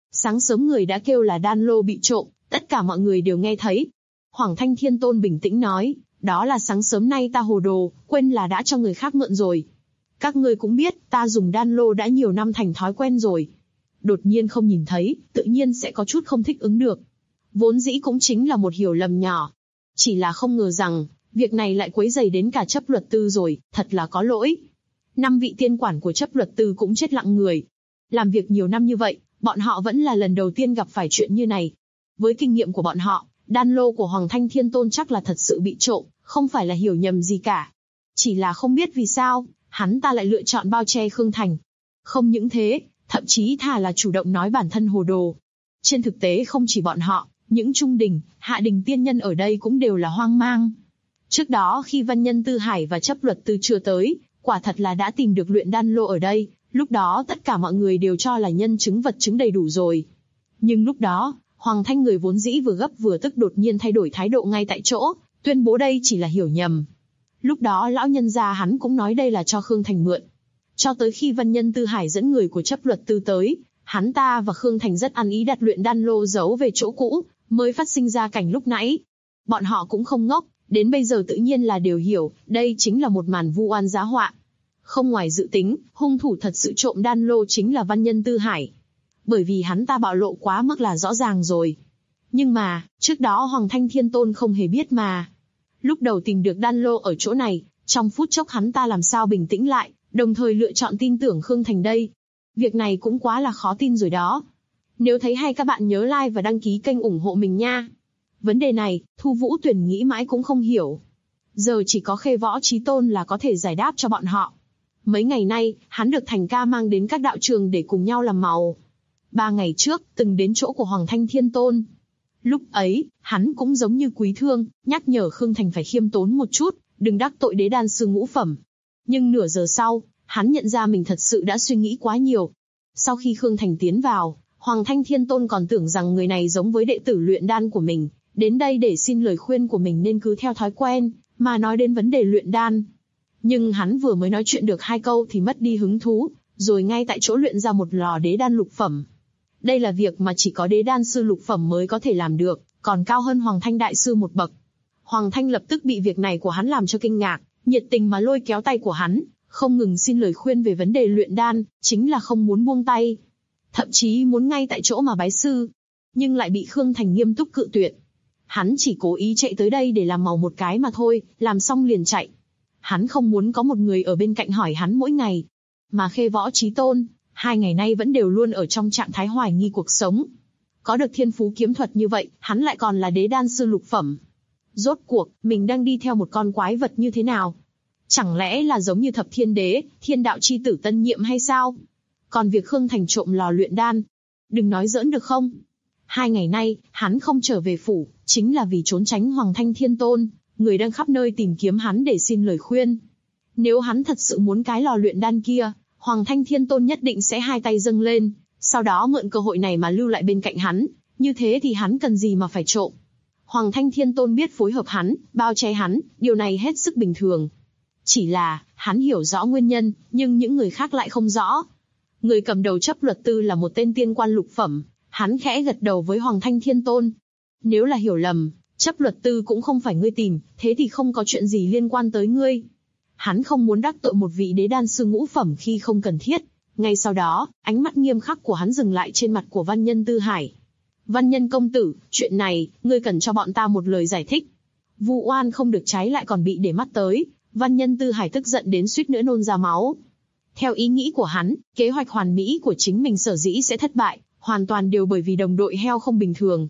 Sáng sớm người đã kêu là đan lô bị trộm, tất cả mọi người đều nghe thấy. Hoàng Thanh Thiên Tôn bình tĩnh nói, đó là sáng sớm nay ta hồ đồ, quên là đã cho người khác mượn rồi. Các ngươi cũng biết, ta dùng đan lô đã nhiều năm thành thói quen rồi. Đột nhiên không nhìn thấy, tự nhiên sẽ có chút không thích ứng được. Vốn dĩ cũng chính là một hiểu lầm nhỏ. Chỉ là không ngờ rằng, việc này lại quấy rầy đến cả chấp luật tư rồi, thật là có lỗi. 5 vị tiên quản của chấp luật tư cũng chết lặng người. Làm việc nhiều năm như vậy, bọn họ vẫn là lần đầu tiên gặp phải chuyện như này. Với kinh nghiệm của bọn họ, đan lô của Hoàng Thanh Thiên Tôn chắc là thật sự bị trộm, không phải là hiểu nhầm gì cả. Chỉ là không biết vì sao, hắn ta lại lựa chọn bao che Khương Thành. Không những thế, thậm chí thà là chủ động nói bản thân hồ đồ. Trên thực tế không chỉ bọn họ, những trung đình, hạ đình tiên nhân ở đây cũng đều là hoang mang. Trước đó khi Văn Nhân Tư Hải và chấp luật tư chưa tới, quả thật là đã tìm được luyện đan lô ở đây, lúc đó tất cả mọi người đều cho là nhân chứng vật chứng đầy đủ rồi. Nhưng lúc đó, Hoàng Thanh người vốn dĩ vừa gấp vừa tức đột nhiên thay đổi thái độ ngay tại chỗ, tuyên bố đây chỉ là hiểu nhầm. Lúc đó lão nhân gia hắn cũng nói đây là cho Khương Thành mượn. Cho tới khi Văn Nhân Tư Hải dẫn người của chấp luật tư tới, hắn ta và Khương Thành rất ăn ý đặt luyện đan lô giấu về chỗ cũ, mới phát sinh ra cảnh lúc nãy. Bọn họ cũng không ngốc, đến bây giờ tự nhiên là đều hiểu, đây chính là một màn vu oan giá họa. Không ngoài dự tính, hung thủ thật sự trộm đan lô chính là Văn Nhân Tư Hải. Bởi vì hắn ta bạo lộ quá mức là rõ ràng rồi. Nhưng mà, trước đó Hoàng Thanh Thiên Tôn không hề biết mà. Lúc đầu tìm được đan lô ở chỗ này, trong phút chốc hắn ta làm sao bình tĩnh lại, đồng thời lựa chọn tin tưởng Khương Thành đây. Việc này cũng quá là khó tin rồi đó. Nếu thấy hay các bạn nhớ like và đăng ký kênh ủng hộ mình nha. Vấn đề này, Thu Vũ Tuyển nghĩ mãi cũng không hiểu. Giờ chỉ có Khê Võ Chí Tôn là có thể giải đáp cho bọn họ. Mấy ngày nay, hắn được Thành ca mang đến các đạo trường để cùng nhau làm màu. 3 ngày trước, từng đến chỗ của Hoàng Thanh Thiên Tôn. Lúc ấy, hắn cũng giống như Quý Thương, nhắc nhở Khương Thành phải khiêm tốn một chút, đừng đắc tội đế đan sư ngũ phẩm. Nhưng nửa giờ sau, hắn nhận ra mình thật sự đã suy nghĩ quá nhiều. Sau khi Khương Thành tiến vào, Hoàng Thanh Thiên Tôn còn tưởng rằng người này giống với đệ tử luyện đan của mình, đến đây để xin lời khuyên của mình nên cứ theo thói quen, mà nói đến vấn đề luyện đan. Nhưng hắn vừa mới nói chuyện được 2 câu thì mất đi hứng thú, rồi ngay tại chỗ luyện ra một lò đế đan lục phẩm. Đây là việc mà chỉ có đế đan sư lục phẩm mới có thể làm được, còn cao hơn Hoàng Thanh đại sư một bậc. Hoàng Thanh lập tức bị việc này của hắn làm cho kinh ngạc, nhiệt tình mà lôi kéo tay của hắn, không ngừng xin lời khuyên về vấn đề luyện đan, chính là không muốn buông tay. Thậm chí muốn ngay tại chỗ mà bái sư, nhưng lại bị Khương Thành nghiêm túc cự tuyệt. Hắn chỉ cố ý chạy tới đây để làm màu một cái mà thôi, làm xong liền chạy. Hắn không muốn có một người ở bên cạnh hỏi hắn mỗi ngày. Mà Khê Võ Chí Tôn, 2 ngày nay vẫn đều luôn ở trong trạng thái hoài nghi cuộc sống. Có được thiên phú kiếm thuật như vậy, hắn lại còn là đế đan sư lục phẩm. Rốt cuộc, mình đang đi theo một con quái vật như thế nào? Chẳng lẽ là giống như Thập Thiên Đế, Thiên Đạo Chi Tử Tân Nhiệm hay sao? Còn việc Khương Thành trộm lò luyện đan, đừng nói giỡn được không? 2 ngày nay, hắn không trở về phủ, chính là vì trốn tránh Hoàng Thanh Thiên Tôn, người đang khắp nơi tìm kiếm hắn để xin lời khuyên. Nếu hắn thật sự muốn cái lò luyện đan kia, Hoàng Thanh Thiên Tôn nhất định sẽ 2 tay dâng lên, sau đó mượn cơ hội này mà lưu lại bên cạnh hắn, như thế thì hắn cần gì mà phải trộm. Hoàng Thanh Thiên Tôn biết phối hợp hắn, bao che hắn, điều này hết sức bình thường. Chỉ là, hắn hiểu rõ nguyên nhân, nhưng những người khác lại không rõ. Người cầm đầu chấp luật tư là một tên tiên quan lục phẩm, hắn khẽ gật đầu với Hoàng Thanh Thiên Tôn. Nếu là hiểu lầm, chấp luật tư cũng không phải ngươi tìm, thế thì không có chuyện gì liên quan tới ngươi. Hắn không muốn đắc tội một vị đế đan sư ngũ phẩm khi không cần thiết. Ngay sau đó, ánh mắt nghiêm khắc của hắn dừng lại trên mặt của Văn Nhân Tư Hải. Văn Nhân công tử, chuyện này, ngươi cần cho bọn ta một lời giải thích. Vu oan không được trái lại còn bị để mắt tới, Văn Nhân Tư Hải tức giận đến suýt nữa nôn ra máu. Theo ý nghĩ của hắn, kế hoạch hoàn mỹ của chính mình sở dĩ sẽ thất bại, hoàn toàn đều bởi vì đồng đội heo không bình thường.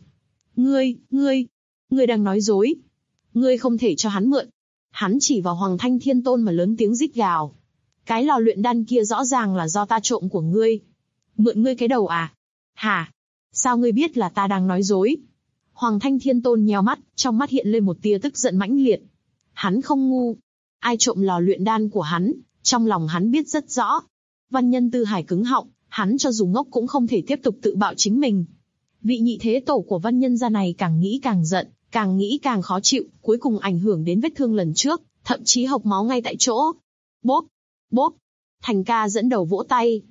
Ngươi đang nói dối. Ngươi không thể cho hắn mượn. Hắn chỉ vào Hoàng Thanh Thiên Tôn mà lớn tiếng rít gào. Cái lò luyện đan kia rõ ràng là do ta trộm của ngươi. Mượn ngươi cái đầu à? Hả? Sao ngươi biết là ta đang nói dối? Hoàng Thanh Thiên Tôn nheo mắt, trong mắt hiện lên một tia tức giận mãnh liệt. Hắn không ngu. Ai trộm lò luyện đan của hắn, trong lòng hắn biết rất rõ. Văn Nhân Tư Hải cứng họng, hắn cho dù ngốc cũng không thể tiếp tục tự bạo chính mình. Vị nhị thế tổ của Văn Nhân gia này càng nghĩ càng giận, càng nghĩ càng khó chịu, cuối cùng ảnh hưởng đến vết thương lần trước, thậm chí hộc máu ngay tại chỗ. Bốp, bốp. Thành ca dẫn đầu vỗ tay.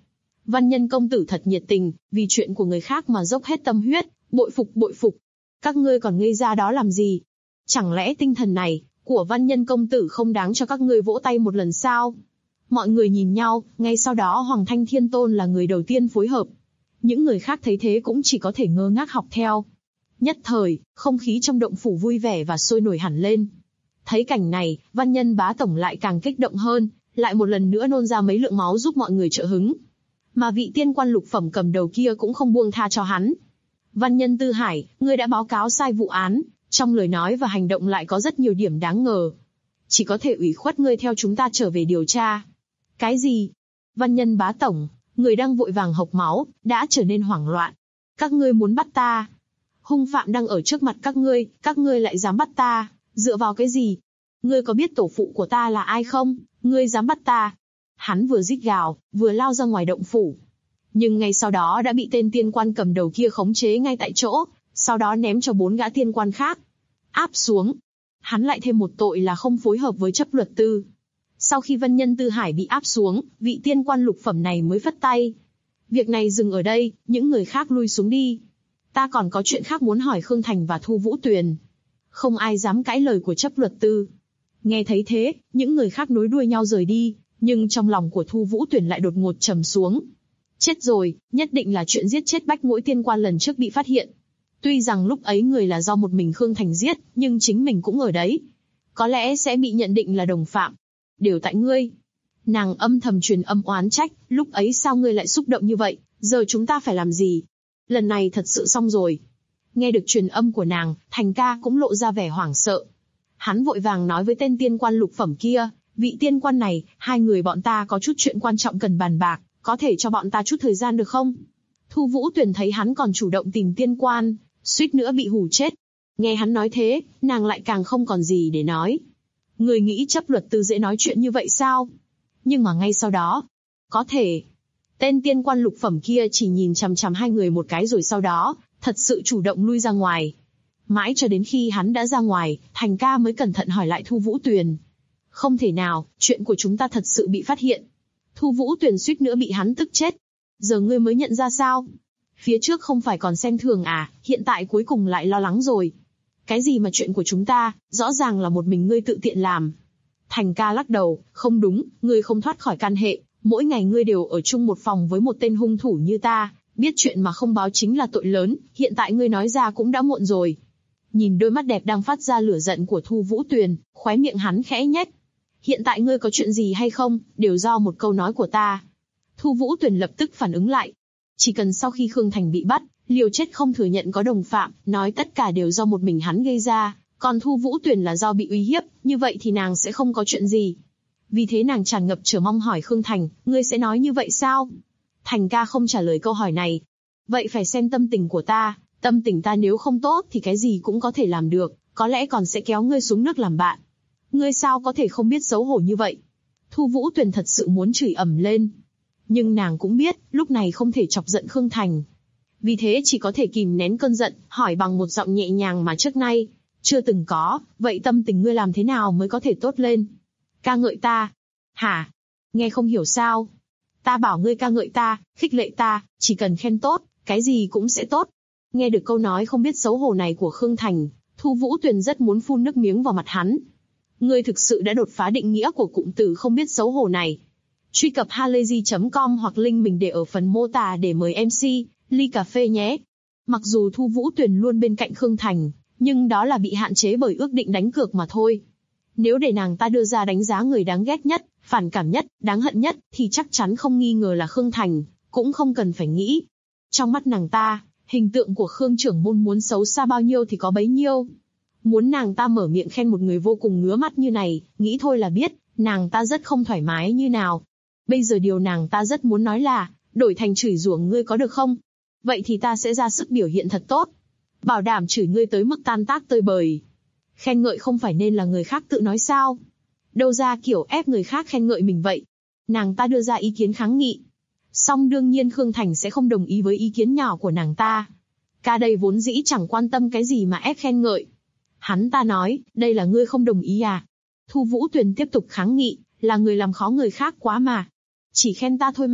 Văn Nhân công tử thật nhiệt tình, vì chuyện của người khác mà dốc hết tâm huyết, bội phục bội phục. Các ngươi còn ngây ra đó làm gì? Chẳng lẽ tinh thần này, của Văn Nhân công tử không đáng cho các ngươi vỗ tay một lần sao? Mọi người nhìn nhau, ngay sau đó Hoàng Thanh Thiên Tôn là người đầu tiên phối hợp. Những người khác thấy thế cũng chỉ có thể ngơ ngác học theo. Nhất thời, không khí trong động phủ vui vẻ và sôi nổi hẳn lên. Thấy cảnh này, Văn Nhân bá tổng lại càng kích động hơn, lại một lần nữa nôn ra mấy lượng máu giúp mọi người trợ hứng. Mà vị tiên quan lục phẩm cầm đầu kia cũng không buông tha cho hắn. Văn Nhân Tư Hải, ngươi đã báo cáo sai vụ án, trong lời nói và hành động lại có rất nhiều điểm đáng ngờ. Chỉ có thể ủy khuất ngươi theo chúng ta trở về điều tra. Cái gì? Văn Nhân bá tổng, người đang vội vàng hộc máu, đã trở nên hoảng loạn. Các ngươi muốn bắt ta? Hung phạm đang ở trước mặt các ngươi lại dám bắt ta, dựa vào cái gì? Ngươi có biết tổ phụ của ta là ai không? Ngươi dám bắt ta? Hắn vừa rít gào, vừa lao ra ngoài động phủ. Nhưng ngay sau đó đã bị tên tiên quan cầm đầu kia khống chế ngay tại chỗ, sau đó ném cho 4 gã tiên quan khác. Áp xuống. Hắn lại thêm một tội là không phối hợp với chấp luật tư. Sau khi Văn Nhân Tư Hải bị áp xuống, vị tiên quan lục phẩm này mới phất tay. Việc này dừng ở đây, những người khác lui xuống đi. Ta còn có chuyện khác muốn hỏi Khương Thành và Thu Vũ Tuyền. Không ai dám cãi lời của chấp luật tư. Nghe thấy thế, những người khác nối đuôi nhau rời đi, nhưng trong lòng của Thu Vũ Tuyền lại đột ngột trầm xuống. Chết rồi, nhất định là chuyện giết chết Bách Mỗi tiên quan lần trước bị phát hiện. Tuy rằng lúc ấy người là do một mình Khương Thành giết, nhưng chính mình cũng ở đấy. Có lẽ sẽ bị nhận định là đồng phạm. Đều tại ngươi. Nàng âm thầm truyền âm oán trách, lúc ấy sao ngươi lại xúc động như vậy, giờ chúng ta phải làm gì? Lần này thật sự xong rồi. Nghe được truyền âm của nàng, Thành ca cũng lộ ra vẻ hoảng sợ. Hắn vội vàng nói với tên tiên quan lục phẩm kia, vị tiên quan này, hai người bọn ta có chút chuyện quan trọng cần bàn bạc, có thể cho bọn ta chút thời gian được không? Thu Vũ Tuyền thấy hắn còn chủ động tìm tiên quan, suýt nữa bị hù chết. Nghe hắn nói thế, nàng lại càng không còn gì để nói. Người nghĩ chấp luật tư dễ nói chuyện như vậy sao? Nhưng mà ngay sau đó, có thể. Tên tiên quan lục phẩm kia chỉ nhìn chằm chằm hai người một cái rồi sau đó, thật sự chủ động lui ra ngoài. Mãi cho đến khi hắn đã ra ngoài, Thành ca mới cẩn thận hỏi lại Thu Vũ Tuyền. Không thể nào, chuyện của chúng ta thật sự bị phát hiện. Thu Vũ Tuyền suýt nữa bị hắn tức chết. Giờ ngươi mới nhận ra sao? Phía trước không phải còn xem thường à, hiện tại cuối cùng lại lo lắng rồi. Cái gì mà chuyện của chúng ta, rõ ràng là một mình ngươi tự tiện làm. Thành ca lắc đầu, không đúng, ngươi không thoát khỏi can hệ, mỗi ngày ngươi đều ở chung một phòng với một tên hung thủ như ta, biết chuyện mà không báo chính là tội lớn, hiện tại ngươi nói ra cũng đã muộn rồi. Nhìn đôi mắt đẹp đang phát ra lửa giận của Thu Vũ Tuyền, khóe miệng hắn khẽ nhếch. Hiện tại ngươi có chuyện gì hay không, đều do một câu nói của ta. Thu Vũ Tuyền lập tức phản ứng lại. Chỉ cần sau khi Khương Thành bị bắt, liều chết không thừa nhận có đồng phạm, nói tất cả đều do một mình hắn gây ra, còn Thu Vũ Tuyền là do bị uy hiếp, như vậy thì nàng sẽ không có chuyện gì. Vì thế nàng tràn ngập chờ mong hỏi Khương Thành, ngươi sẽ nói như vậy sao? Thành ca không trả lời câu hỏi này. Vậy phải xem tâm tình của ta, tâm tình ta nếu không tốt thì cái gì cũng có thể làm được, có lẽ còn sẽ kéo ngươi xuống nước làm bạn. Ngươi sao có thể không biết xấu hổ như vậy? Thu Vũ Tuyền thật sự muốn chửi ầm lên. Nhưng nàng cũng biết, lúc này không thể chọc giận Khương Thành. Vì thế chỉ có thể kìm nén cơn giận, hỏi bằng một giọng nhẹ nhàng mà trước nay chưa từng có, vậy tâm tình ngươi làm thế nào mới có thể tốt lên? Ca ngợi ta. Hả? Nghe không hiểu sao? Ta bảo ngươi ca ngợi ta, khích lệ ta, chỉ cần khen tốt, cái gì cũng sẽ tốt. Nghe được câu nói không biết xấu hổ này của Khương Thành, Thu Vũ Tuyền rất muốn phun nước miếng vào mặt hắn. Ngươi thực sự đã đột phá định nghĩa của cụm từ không biết xấu hổ này. Truy cập halayzi.com hoặc link mình để ở phần mô tả để mời MC, ly cà phê nhé. Mặc dù Thu Vũ Tuyền luôn bên cạnh Khương Thành, nhưng đó là bị hạn chế bởi ước định đánh cược mà thôi. Nếu để nàng ta đưa ra đánh giá người đáng ghét nhất, phản cảm nhất, đáng hận nhất, thì chắc chắn không nghi ngờ là Khương Thành, cũng không cần phải nghĩ. Trong mắt nàng ta, hình tượng của Khương trưởng môn muốn xấu xa bao nhiêu thì có bấy nhiêu. Muốn nàng ta mở miệng khen một người vô cùng ngứa mắt như này, nghĩ thôi là biết, nàng ta rất không thoải mái như nào. Bây giờ điều nàng ta rất muốn nói là, đổi thành chửi rủa ngươi có được không? Vậy thì ta sẽ ra sức biểu hiện thật tốt. Bảo đảm chửi ngươi tới mức tan tác tơi bời. Khen ngợi không phải nên là người khác tự nói sao? Đâu ra kiểu ép người khác khen ngợi mình vậy? Nàng ta đưa ra ý kiến kháng nghị. Song đương nhiên Khương Thành sẽ không đồng ý với ý kiến nhỏ của nàng ta. Ca đây vốn dĩ chẳng quan tâm cái gì mà ép khen ngợi. Hắn ta nói, đây là ngươi không đồng ý à? Thu Vũ Tuyền tiếp tục kháng nghị, là người làm khó người khác quá mà. Chỉ khen ta thôi mà,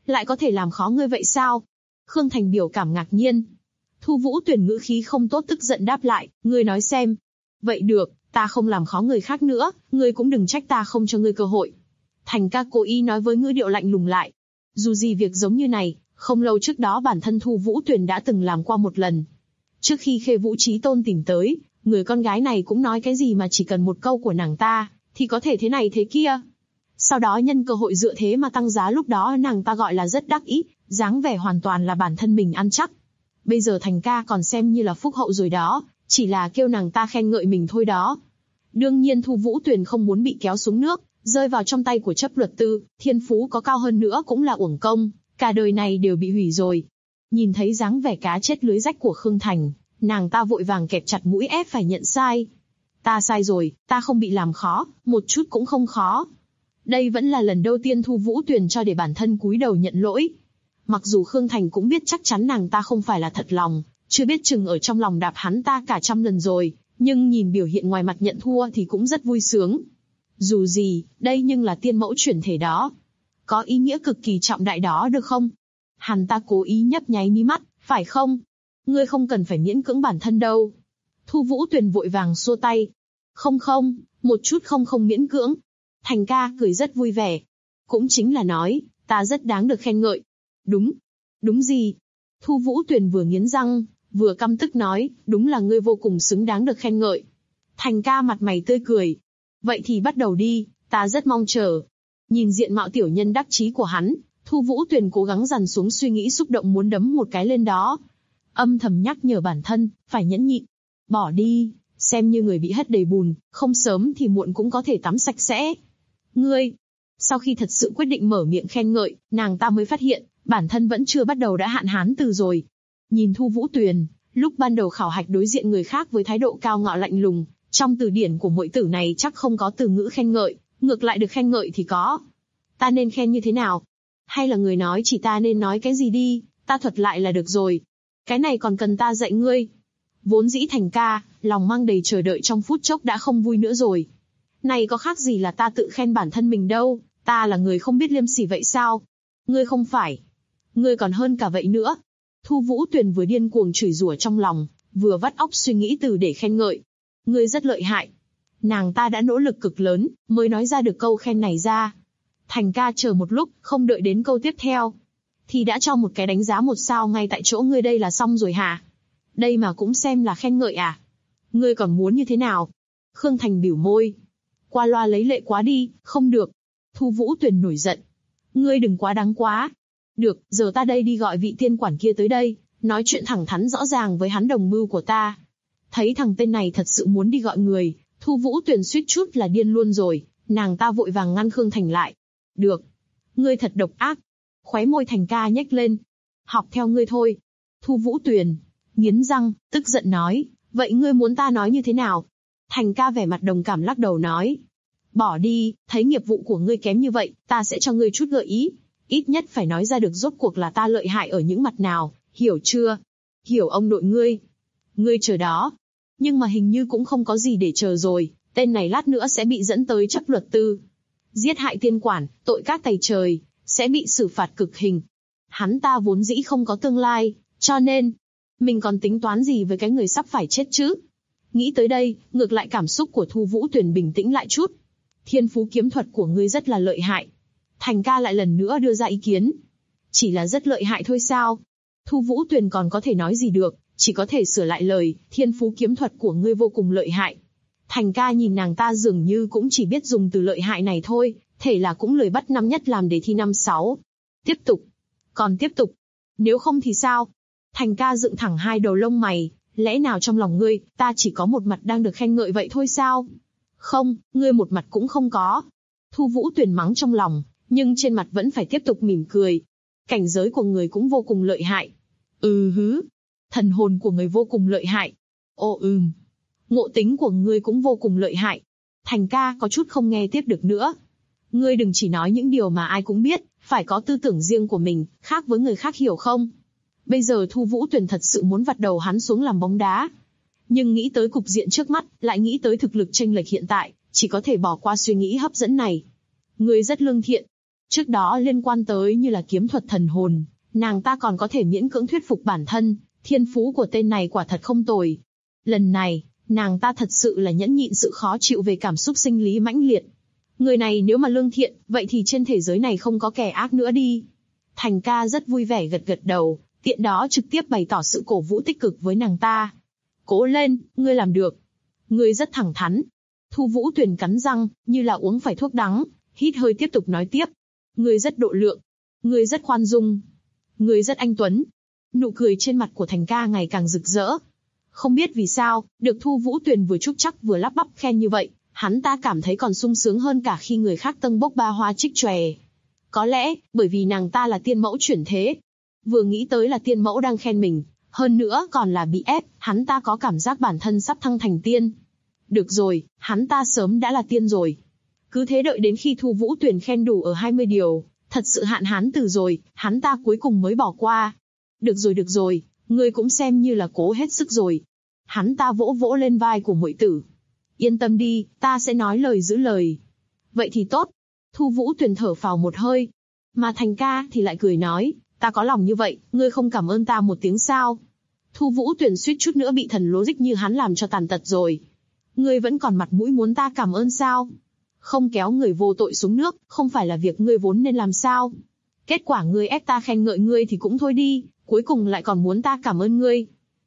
lại có thể làm khó ngươi vậy sao? Khương Thành biểu cảm ngạc nhiên. Thu Vũ Tuyền ngữ khí không tốt tức giận đáp lại, ngươi nói xem. Vậy được, ta không làm khó người khác nữa, ngươi cũng đừng trách ta không cho ngươi cơ hội. Thành ca cố ý nói với ngữ điệu lạnh lùng lại. Dù gì việc giống như này, không lâu trước đó bản thân Thu Vũ Tuyền đã từng làm qua một lần. Trước khi Khê Vũ Chí Tôn tìm tới, người con gái này cũng nói cái gì mà chỉ cần một câu của nàng ta, thì có thể thế này thế kia. Sau đó nhân cơ hội dựa thế mà tăng giá, lúc đó nàng ta gọi là rất đắc ý, dáng vẻ hoàn toàn là bản thân mình ăn chắc. Bây giờ Thành ca còn xem như là phúc hậu rồi đó, chỉ là kêu nàng ta khen ngợi mình thôi đó. Đương nhiên Thu Vũ Tuyền không muốn bị kéo xuống nước, rơi vào trong tay của chấp luật tư, thiên phú có cao hơn nữa cũng là uổng công, cả đời này đều bị hủy rồi. Nhìn thấy dáng vẻ cá chết lưới rách của Khương Thành, nàng ta vội vàng kẹp chặt mũi ép phải nhận sai. Ta sai rồi, ta không bị làm khó, một chút cũng không khó. Đây vẫn là lần đầu tiên Thu Vũ Tuyền cho để bản thân cúi đầu nhận lỗi. Mặc dù Khương Thành cũng biết chắc chắn nàng ta không phải là thật lòng, chưa biết chừng ở trong lòng đạp hắn ta cả trăm lần rồi, nhưng nhìn biểu hiện ngoài mặt nhận thua thì cũng rất vui sướng. Dù gì, đây nhưng là tiên mẫu chuyển thể đó. Có ý nghĩa cực kỳ trọng đại đó được không? Hắn ta cố ý nhấp nháy mí mắt, phải không? Ngươi không cần phải miễn cưỡng bản thân đâu. Thu Vũ Tuyền vội vàng xua tay. Không, một chút không miễn cưỡng. Thành ca cười rất vui vẻ. Cũng chính là nói, ta rất đáng được khen ngợi. Đúng gì? Thu Vũ Tuyền vừa nghiến răng, vừa căm tức nói, đúng là ngươi vô cùng xứng đáng được khen ngợi. Thành ca mặt mày tươi cười. Vậy thì bắt đầu đi, ta rất mong chờ. Nhìn diện mạo tiểu nhân đắc chí của hắn, Thu Vũ Tuyền cố gắng dằn xuống suy nghĩ xúc động muốn đấm một cái lên đó. Âm thầm nhắc nhở bản thân, phải nhẫn nhịn. Bỏ đi, xem như người bị hất đầy bùn, không sớm thì muộn cũng có thể tắm sạch sẽ. Ngươi, sau khi thật sự quyết định mở miệng khen ngợi, nàng ta mới phát hiện, bản thân vẫn chưa bắt đầu đã hạn hán từ rồi. Nhìn Thu Vũ Tuyền, lúc ban đầu khảo hạch đối diện người khác với thái độ cao ngạo lạnh lùng, trong từ điển của muội tử này chắc không có từ ngữ khen ngợi, ngược lại được khen ngợi thì có. Ta nên khen như thế nào? Hay là người nói chỉ ta nên nói cái gì đi, ta thuật lại là được rồi. Cái này còn cần ta dạy ngươi. Vốn dĩ Thành ca, lòng mang đầy chờ đợi trong phút chốc đã không vui nữa rồi. Này có khác gì là ta tự khen bản thân mình đâu, ta là người không biết liêm sỉ vậy sao? Ngươi không phải. Ngươi còn hơn cả vậy nữa. Thu Vũ Tuyền vừa điên cuồng chửi rủa trong lòng, vừa vắt óc suy nghĩ từ để khen ngợi. Ngươi rất lợi hại. Nàng ta đã nỗ lực cực lớn, mới nói ra được câu khen này ra. Thành ca chờ một lúc, không đợi đến câu tiếp theo. Thì đã cho một cái đánh giá 1 sao ngay tại chỗ ngươi, đây là xong rồi hả? Đây mà cũng xem là khen ngợi à? Ngươi còn muốn như thế nào? Khương Thành bĩu môi. Qua loa lấy lệ quá đi, không được. Thu Vũ Tuyền nổi giận. Ngươi đừng quá đáng quá. Được, giờ ta đây đi gọi vị tiên quản kia tới đây, nói chuyện thẳng thắn rõ ràng với hắn đồng mưu của ta. Thấy thằng tên này thật sự muốn đi gọi người, Thu Vũ Tuyền suýt chút là điên luôn rồi, nàng ta vội vàng ngăn Khương Thành lại. Được. Ngươi thật độc ác. Khóe môi Thành ca nhếch lên. Học theo ngươi thôi. Thu Vũ Tuyền nghiến răng, tức giận nói, vậy ngươi muốn ta nói như thế nào? Thành ca vẻ mặt đồng cảm lắc đầu nói. Bỏ đi, thấy nghiệp vụ của ngươi kém như vậy, ta sẽ cho ngươi chút gợi ý. Ít nhất phải nói ra được rốt cuộc là ta lợi hại ở những mặt nào, hiểu chưa? Hiểu ông nội ngươi. Ngươi chờ đó. Nhưng mà hình như cũng không có gì để chờ rồi, tên này lát nữa sẽ bị dẫn tới chấp luật tư. Giết hại tiên quản, tội các tày trời, sẽ bị xử phạt cực hình. Hắn ta vốn dĩ không có tương lai, cho nên, mình còn tính toán gì với cái người sắp phải chết chứ? Nghĩ tới đây, ngược lại cảm xúc của Thu Vũ Tuyền bình tĩnh lại chút. Thiên phú kiếm thuật của ngươi rất là lợi hại. Thành ca lại lần nữa đưa ra ý kiến. Chỉ là rất lợi hại thôi sao? Thu Vũ Tuyền còn có thể nói gì được, chỉ có thể sửa lại lời, thiên phú kiếm thuật của ngươi vô cùng lợi hại. Thành ca nhìn nàng ta dường như cũng chỉ biết dùng từ lợi hại này thôi, thể là cũng lười bắt năm nhất làm đề thi năm 6. Tiếp tục. Còn tiếp tục. Nếu không thì sao? Thành ca dựng thẳng hai đầu lông mày, lẽ nào trong lòng ngươi, ta chỉ có một mặt đang được khen ngợi vậy thôi sao? Không, ngươi một mặt cũng không có. Thu Vũ Tuyền mắng trong lòng, nhưng trên mặt vẫn phải tiếp tục mỉm cười. Cảnh giới của người cũng vô cùng lợi hại. Thần hồn của người vô cùng lợi hại. Ngộ tính của ngươi cũng vô cùng lợi hại. Thành ca có chút không nghe tiếp được nữa. Ngươi đừng chỉ nói những điều mà ai cũng biết, phải có tư tưởng riêng của mình, khác với người khác hiểu không? Bây giờ Thu Vũ Tuyền thật sự muốn vặt đầu hắn xuống làm bóng đá. Nhưng nghĩ tới cục diện trước mắt, lại nghĩ tới thực lực chênh lệch hiện tại, chỉ có thể bỏ qua suy nghĩ hấp dẫn này. Ngươi rất lương thiện. Trước đó liên quan tới như là kiếm thuật thần hồn, nàng ta còn có thể miễn cưỡng thuyết phục bản thân, thiên phú của tên này quả thật không tồi. Lần này, nàng ta thật sự là nhẫn nhịn sự khó chịu về cảm xúc sinh lý mãnh liệt. Người này nếu mà lương thiện, vậy thì trên thế giới này không có kẻ ác nữa đi. Thành ca rất vui vẻ gật gật đầu, tiện đó trực tiếp bày tỏ sự cổ vũ tích cực với nàng ta. Cố lên, ngươi làm được. Ngươi rất thẳng thắn. Thu Vũ Tuyền cắn răng, như là uống phải thuốc đắng, hít hơi tiếp tục nói tiếp. Ngươi rất độ lượng. Ngươi rất khoan dung. Ngươi rất anh tuấn. Nụ cười trên mặt của Thành ca ngày càng rực rỡ. Không biết vì sao, được Thu Vũ Tuyền vừa trúc chắc vừa lắp bắp khen như vậy, hắn ta cảm thấy còn sung sướng hơn cả khi người khác tâng bốc ba hoa trích chòe. Có lẽ, bởi vì nàng ta là tiên mẫu chuyển thế. Vừa nghĩ tới là tiên mẫu đang khen mình, hơn nữa còn là bị ép, hắn ta có cảm giác bản thân sắp thăng thành tiên. Được rồi, hắn ta sớm đã là tiên rồi. Cứ thế đợi đến khi Thu Vũ Tuyền khen đủ ở 20 điều, thật sự hạn hán từ rồi, hắn ta cuối cùng mới bỏ qua. Được rồi, ngươi cũng xem như là cố hết sức rồi. Hắn ta vỗ vỗ lên vai của muội tử. Yên tâm đi, ta sẽ nói lời giữ lời. Vậy thì tốt. Thu Vũ Tuyền thở phào một hơi. Mà Thành ca thì lại cười nói, ta có lòng như vậy, ngươi không cảm ơn ta một tiếng sao? Thu Vũ Tuyền suýt chút nữa bị thần logic như hắn làm cho tàn tật rồi. Ngươi vẫn còn mặt mũi muốn ta cảm ơn sao? Không kéo người vô tội xuống nước, không phải là việc ngươi vốn nên làm sao? Kết quả ngươi ép ta khen ngợi ngươi thì cũng thôi đi, cuối cùng lại còn muốn ta cảm ơn ngươi.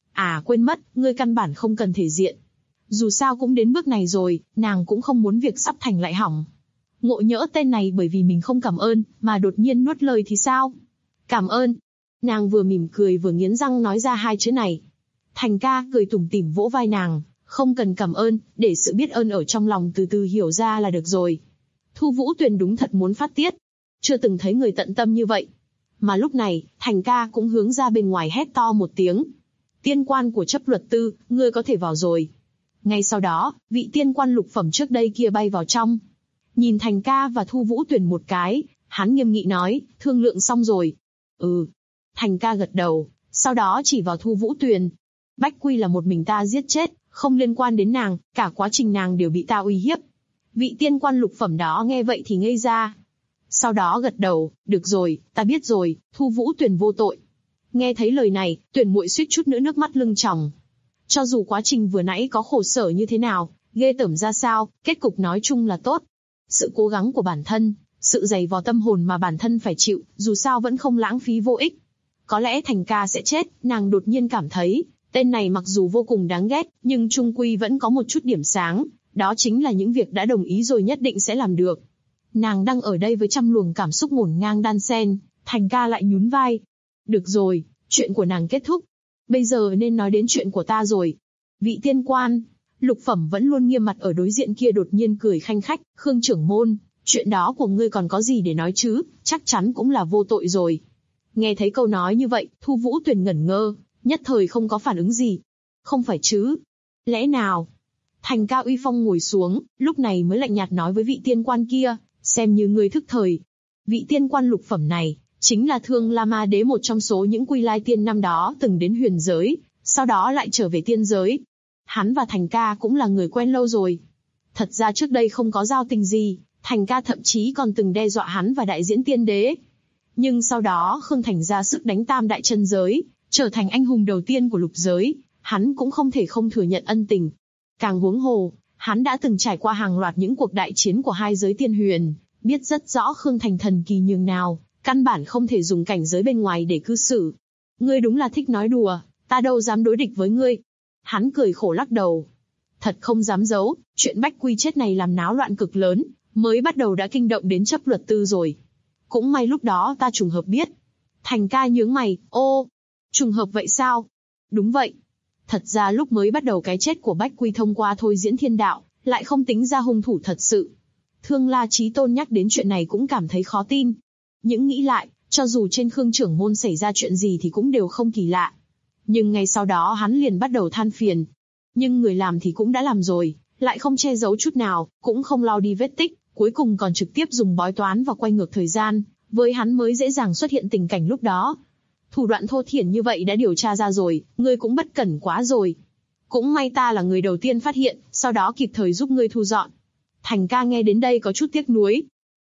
À quên mất, ngươi căn bản không cần thể diện. Dù sao cũng đến bước này rồi, nàng cũng không muốn việc sắp thành lại hỏng. Ngộ nhỡ tên này bởi vì mình không cảm ơn, mà đột nhiên nuốt lời thì sao? Cảm ơn. Nàng vừa mỉm cười vừa nghiến răng nói ra hai chữ này. Thành ca cười tủm tỉm vỗ vai nàng, không cần cảm ơn, để sự biết ơn ở trong lòng từ từ hiểu ra là được rồi. Thu Vũ Tuyền đúng thật muốn phát tiết. Chưa từng thấy người tận tâm như vậy. Mà lúc này, Thành ca cũng hướng ra bên ngoài hét to một tiếng. Tiên quan của chấp luật tư, ngươi có thể vào rồi. Ngay sau đó, vị tiên quan lục phẩm trước đây kia bay vào trong. Nhìn Thành ca và Thu Vũ Tuyền một cái, hắn nghiêm nghị nói, thương lượng xong rồi. Ừ. Thành ca gật đầu, sau đó chỉ vào Thu Vũ Tuyền. Bách Quy là một mình ta giết chết, không liên quan đến nàng, cả quá trình nàng đều bị ta uy hiếp. Vị tiên quan lục phẩm đó nghe vậy thì ngây ra. Sau đó gật đầu, được rồi, ta biết rồi, Thu Vũ Tuyền vô tội. Nghe thấy lời này, Tuyền muội suýt chút nữa nước mắt lưng tròng. Cho dù quá trình vừa nãy có khổ sở như thế nào, ghê tởm ra sao, kết cục nói chung là tốt. Sự cố gắng của bản thân, sự dày vò tâm hồn mà bản thân phải chịu, dù sao vẫn không lãng phí vô ích. Có lẽ Thành ca sẽ chết, nàng đột nhiên cảm thấy, tên này mặc dù vô cùng đáng ghét, nhưng chung quy vẫn có một chút điểm sáng, đó chính là những việc đã đồng ý rồi nhất định sẽ làm được. Nàng đang ở đây với trăm luồng cảm xúc ngổn ngang đan xen, Thành ca lại nhún vai. Được rồi, chuyện của nàng kết thúc. Bây giờ nên nói đến chuyện của ta rồi. Vị tiên quan, lục phẩm vẫn luôn nghiêm mặt ở đối diện kia đột nhiên cười khanh khách, Khương trưởng môn, chuyện đó của ngươi còn có gì để nói chứ, chắc chắn cũng là vô tội rồi. Nghe thấy câu nói như vậy, Thu Vũ Tuyền ngẩn ngơ, nhất thời không có phản ứng gì. Không phải chứ? Lẽ nào? Thành ca uy phong ngồi xuống, lúc này mới lạnh nhạt nói với vị tiên quan kia, xem như ngươi thức thời. Vị tiên quan lục phẩm này, chính là Thương La Ma Đế một trong số những Quy Lai tiên năm đó từng đến huyền giới, sau đó lại trở về tiên giới. Hắn và Thành ca cũng là người quen lâu rồi. Thật ra trước đây không có giao tình gì, Thành ca thậm chí còn từng đe dọa hắn và đại diễn tiên đế. Nhưng sau đó Khương Thành ra sức đánh tam đại chân giới, trở thành anh hùng đầu tiên của lục giới, hắn cũng không thể không thừa nhận ân tình. Càng huống hồ, hắn đã từng trải qua hàng loạt những cuộc đại chiến của hai giới tiên huyền, biết rất rõ Khương Thành thần kỳ nhường nào, căn bản không thể dùng cảnh giới bên ngoài để cư xử. Ngươi đúng là thích nói đùa, ta đâu dám đối địch với ngươi. Hắn cười khổ lắc đầu. Thật không dám giấu, chuyện Bách Quy chết này làm náo loạn cực lớn, mới bắt đầu đã kinh động đến chấp luật tư rồi. Cũng may lúc đó ta trùng hợp biết. Thành ca nhướng mày, ô, trùng hợp vậy sao? Đúng vậy. Thật ra lúc mới bắt đầu cái chết của Bách Quy thông qua thôi diễn thiên đạo, lại không tính ra hung thủ thật sự. Thương La Chí Tôn nhắc đến chuyện này cũng cảm thấy khó tin. Nhưng nghĩ lại, cho dù trên Khương trưởng môn xảy ra chuyện gì thì cũng đều không kỳ lạ. Nhưng ngay sau đó hắn liền bắt đầu than phiền. Nhưng người làm thì cũng đã làm rồi, lại không che giấu chút nào, cũng không lau đi vết tích, cuối cùng còn trực tiếp dùng bói toán và quay ngược thời gian, với hắn mới dễ dàng xuất hiện tình cảnh lúc đó. Thủ đoạn thô thiển như vậy đã điều tra ra rồi, ngươi cũng bất cẩn quá rồi. Cũng may ta là người đầu tiên phát hiện, sau đó kịp thời giúp ngươi thu dọn. Thành ca nghe đến đây có chút tiếc nuối.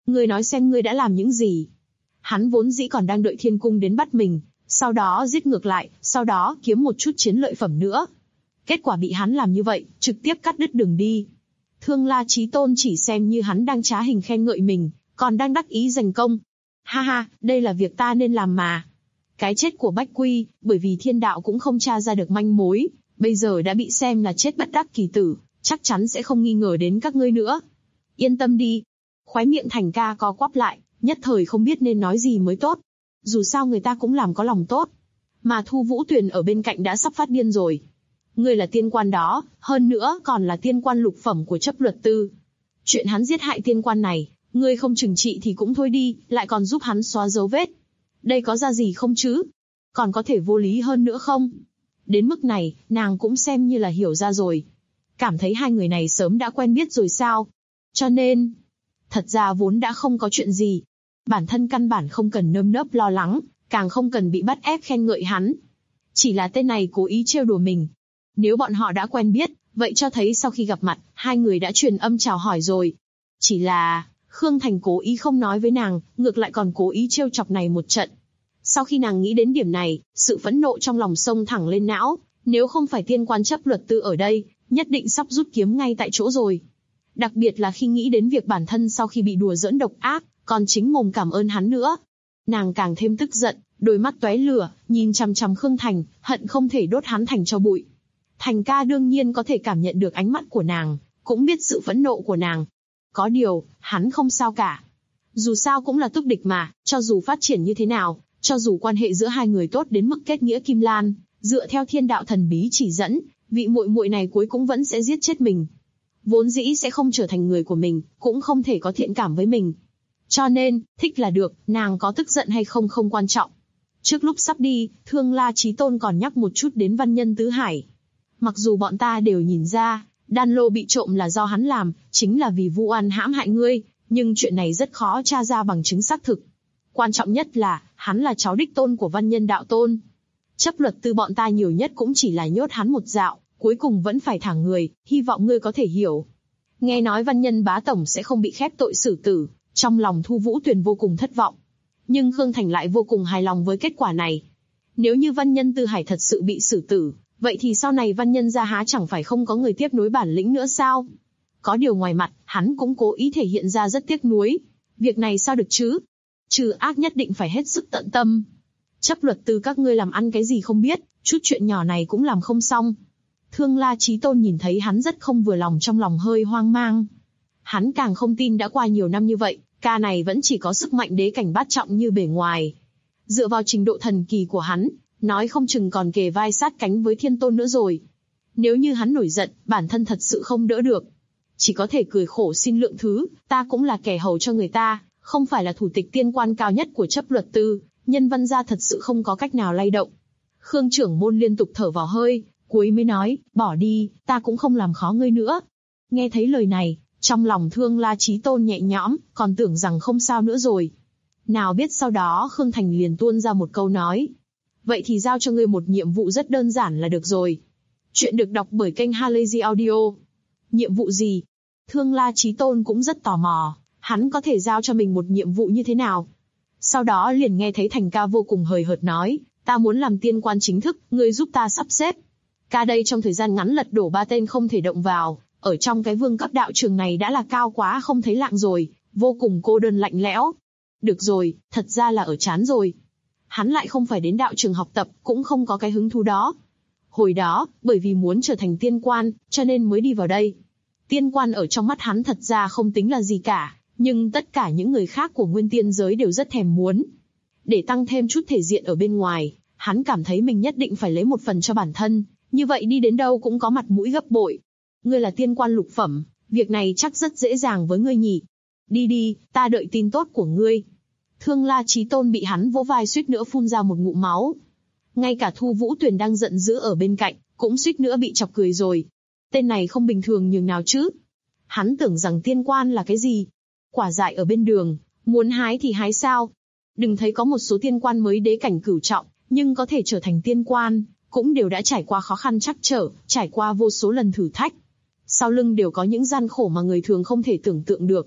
Ngươi nói xem ngươi đã làm những gì. Hắn vốn dĩ còn đang đợi thiên cung đến bắt mình, sau đó giết ngược lại, sau đó kiếm một chút chiến lợi phẩm nữa. Kết quả bị hắn làm như vậy, trực tiếp cắt đứt đường đi. Thương La Chí Tôn chỉ xem như hắn đang trá hình khen ngợi mình, còn đang đắc ý giành công. Ha ha, đây là việc ta nên làm mà. Cái chết của Bách Quy, bởi vì thiên đạo cũng không tra ra được manh mối, bây giờ đã bị xem là chết bất đắc kỳ tử, chắc chắn sẽ không nghi ngờ đến các ngươi nữa. Yên tâm đi. Khóe miệng Thành Ca co quắp lại, nhất thời không biết nên nói gì mới tốt. Dù sao người ta cũng làm có lòng tốt. Mà Thu Vũ Tuyền ở bên cạnh đã sắp phát điên rồi. Ngươi là tiên quan đó, hơn nữa còn là tiên quan lục phẩm của chấp luật tư. Chuyện hắn giết hại tiên quan này, ngươi không trừng trị thì cũng thôi đi, lại còn giúp hắn xóa dấu vết. Đây có ra gì không chứ? Còn có thể vô lý hơn nữa không? Đến mức này, nàng cũng xem như là hiểu ra rồi. Cảm thấy hai người này sớm đã quen biết rồi sao? Cho nên, thật ra vốn đã không có chuyện gì. Bản thân căn bản không cần nơm nớp lo lắng, càng không cần bị bắt ép khen ngợi hắn. Chỉ là tên này cố ý trêu đùa mình. Nếu bọn họ đã quen biết, vậy cho thấy sau khi gặp mặt, hai người đã truyền âm chào hỏi rồi. Chỉ là, Khương Thành cố ý không nói với nàng, ngược lại còn cố ý trêu chọc này một trận. Sau khi nàng nghĩ đến điểm này, sự phẫn nộ trong lòng xông thẳng lên não, nếu không phải tiên quan chấp luật tư ở đây, nhất định sắp rút kiếm ngay tại chỗ rồi. Đặc biệt là khi nghĩ đến việc bản thân sau khi bị đùa giỡn độc ác, còn chính mồm cảm ơn hắn nữa. Nàng càng thêm tức giận, đôi mắt tóe lửa, nhìn chằm chằm Khương Thành, hận không thể đốt hắn thành tro bụi. Thành Ca đương nhiên có thể cảm nhận được ánh mắt của nàng, cũng biết sự phẫn nộ của nàng. Có điều, hắn không sao cả. Dù sao cũng là túc địch mà, cho dù phát triển như thế nào, cho dù quan hệ giữa hai người tốt đến mức kết nghĩa kim lan, dựa theo thiên đạo thần bí chỉ dẫn, vị muội muội này cuối cũng vẫn sẽ giết chết mình. Vốn dĩ sẽ không trở thành người của mình, cũng không thể có thiện cảm với mình. Cho nên, thích là được, nàng có tức giận hay không không quan trọng. Trước lúc sắp đi, Thương La Chí Tôn còn nhắc một chút đến văn nhân tứ hải. Mặc dù bọn ta đều nhìn ra, đan lô bị trộm là do hắn làm, chính là vì vu oan hãm hại ngươi, nhưng chuyện này rất khó tra ra bằng chứng xác thực. Quan trọng nhất là, hắn là cháu đích tôn của văn nhân đạo tôn. Chấp luật tư bọn ta nhiều nhất cũng chỉ là nhốt hắn một dạo, cuối cùng vẫn phải thả người, hy vọng ngươi có thể hiểu. Nghe nói văn nhân bá tổng sẽ không bị khép tội xử tử, trong lòng Thu Vũ Tuyền vô cùng thất vọng. Nhưng Khương Thành lại vô cùng hài lòng với kết quả này. Nếu như văn nhân Tư Hải thật sự bị xử tử, vậy thì sau này văn nhân gia há chẳng phải không có người tiếp nối bản lĩnh nữa sao? Có điều ngoài mặt, hắn cũng cố ý thể hiện ra rất tiếc nuối. Việc này sao được chứ? Trừ ác nhất định phải hết sức tận tâm. Chấp luật tư các ngươi làm ăn cái gì không biết, chút chuyện nhỏ này cũng làm không xong. Thương La Chí Tôn nhìn thấy hắn rất không vừa lòng, trong lòng hơi hoang mang. Hắn càng không tin đã qua nhiều năm như vậy, ca này vẫn chỉ có sức mạnh đế cảnh bát trọng như bề ngoài. Dựa vào trình độ thần kỳ của hắn, nói không chừng còn kề vai sát cánh với thiên tôn nữa rồi. Nếu như hắn nổi giận, bản thân thật sự không đỡ được. Chỉ có thể cười khổ xin lượng thứ, ta cũng là kẻ hầu cho người ta, không phải là thủ tịch tiên quan cao nhất của chấp luật tư, nhân văn gia thật sự không có cách nào lay động. Khương trưởng môn liên tục thở vào hơi, cuối mới nói, bỏ đi, ta cũng không làm khó ngươi nữa. Nghe thấy lời này, trong lòng Thương La Chí Tôn nhẹ nhõm, còn tưởng rằng không sao nữa rồi. Nào biết sau đó Khương Thành liền tuôn ra một câu nói. Vậy thì giao cho ngươi một nhiệm vụ rất đơn giản là được rồi. Chuyện được đọc bởi kênh Halazy Audio. Nhiệm vụ gì? Thương La Chí Tôn cũng rất tò mò, hắn có thể giao cho mình một nhiệm vụ như thế nào? Sau đó liền nghe thấy Thành Ca vô cùng hời hợt nói, ta muốn làm tiên quan chính thức, ngươi giúp ta sắp xếp. Ca đây trong thời gian ngắn lật đổ 3 tên không thể động vào, ở trong cái vương cấp đạo trường này đã là cao quá không thấy lạng rồi, vô cùng cô đơn lạnh lẽo. Được rồi, thật ra là ở chán rồi. Hắn lại không phải đến đạo trường học tập, cũng không có cái hứng thú đó. Hồi đó, bởi vì muốn trở thành tiên quan, cho nên mới đi vào đây. Tiên quan ở trong mắt hắn thật ra không tính là gì cả, nhưng tất cả những người khác của nguyên tiên giới đều rất thèm muốn. Để tăng thêm chút thể diện ở bên ngoài, hắn cảm thấy mình nhất định phải lấy một phần cho bản thân, như vậy đi đến đâu cũng có mặt mũi gấp bội. Ngươi là tiên quan lục phẩm, việc này chắc rất dễ dàng với ngươi nhỉ. Đi đi, ta đợi tin tốt của ngươi. Thương La Chí Tôn bị hắn vỗ vai suýt nữa phun ra một ngụm máu. Ngay cả Thu Vũ Tuyền đang giận dữ ở bên cạnh, cũng suýt nữa bị chọc cười rồi. Tên này không bình thường nhường nào chứ. Hắn tưởng rằng tiên quan là cái gì? Quả dại ở bên đường, muốn hái thì hái sao? Đừng thấy có một số tiên quan mới đế cảnh cửu trọng, nhưng có thể trở thành tiên quan, cũng đều đã trải qua khó khăn trắc trở, trải qua vô số lần thử thách. Sau lưng đều có những gian khổ mà người thường không thể tưởng tượng được.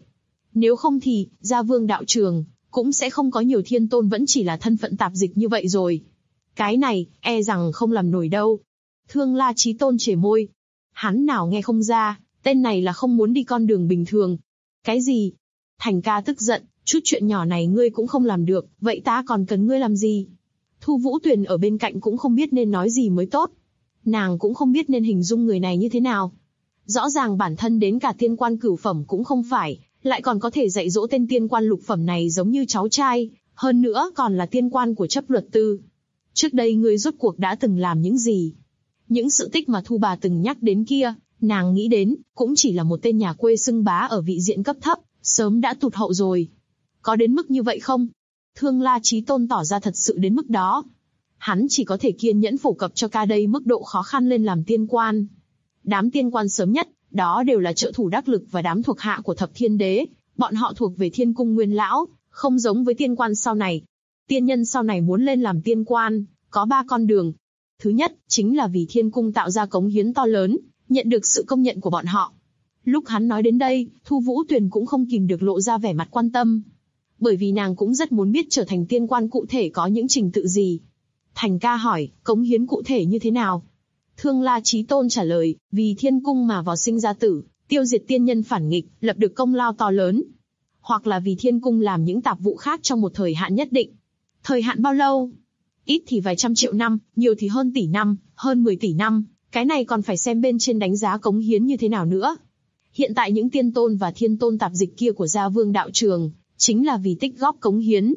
Nếu không thì, Gia Vương đạo trường, cũng sẽ không có nhiều thiên tôn vẫn chỉ là thân phận tạp dịch như vậy rồi. Cái này, e rằng không làm nổi đâu. Thương La Chí Tôn chề môi. Hắn nào nghe không ra, tên này là không muốn đi con đường bình thường. Cái gì? Thành ca tức giận, chút chuyện nhỏ này ngươi cũng không làm được, vậy ta còn cần ngươi làm gì? Thu Vũ Tuyền ở bên cạnh cũng không biết nên nói gì mới tốt. Nàng cũng không biết nên hình dung người này như thế nào. Rõ ràng bản thân đến cả tiên quan cửu phẩm cũng không phải, lại còn có thể dạy dỗ tên tiên quan lục phẩm này giống như cháu trai, hơn nữa còn là tiên quan của chấp luật tư. Trước đây ngươi rốt cuộc đã từng làm những gì? Những sự tích mà Thu bà từng nhắc đến kia, nàng nghĩ đến, cũng chỉ là một tên nhà quê xưng bá ở vị diện cấp thấp, sớm đã tụt hậu rồi. Có đến mức như vậy không? Thương La Chí Tôn tỏ ra thật sự đến mức đó. Hắn chỉ có thể kiên nhẫn phổ cập cho ca đây mức độ khó khăn lên làm tiên quan. Đám tiên quan sớm nhất, đó đều là trợ thủ đắc lực và đám thuộc hạ của Thập Thiên Đế, bọn họ thuộc về Thiên Cung Nguyên Lão, không giống với tiên quan sau này. Tiên nhân sau này muốn lên làm tiên quan, có 3 con đường. Thứ nhất, chính là vì Thiên Cung tạo ra cống hiến to lớn, nhận được sự công nhận của bọn họ. Lúc hắn nói đến đây, Thu Vũ Tuyền cũng không kìm được lộ ra vẻ mặt quan tâm. Bởi vì nàng cũng rất muốn biết trở thành tiên quan cụ thể có những trình tự gì. Thành ca hỏi, cống hiến cụ thể như thế nào? Thương La Chí Tôn trả lời, vì Thiên Cung mà vào sinh ra tử, tiêu diệt tiên nhân phản nghịch, lập được công lao to lớn. Hoặc là vì Thiên Cung làm những tạp vụ khác trong một thời hạn nhất định. Thời hạn bao lâu? Ít thì vài trăm triệu năm, nhiều thì hơn tỷ năm, hơn 10 tỷ năm, cái này còn phải xem bên trên đánh giá cống hiến như thế nào nữa. Hiện tại những tiên tôn và thiên tôn tạp dịch kia của Gia Vương đạo trường, chính là vì tích góp cống hiến.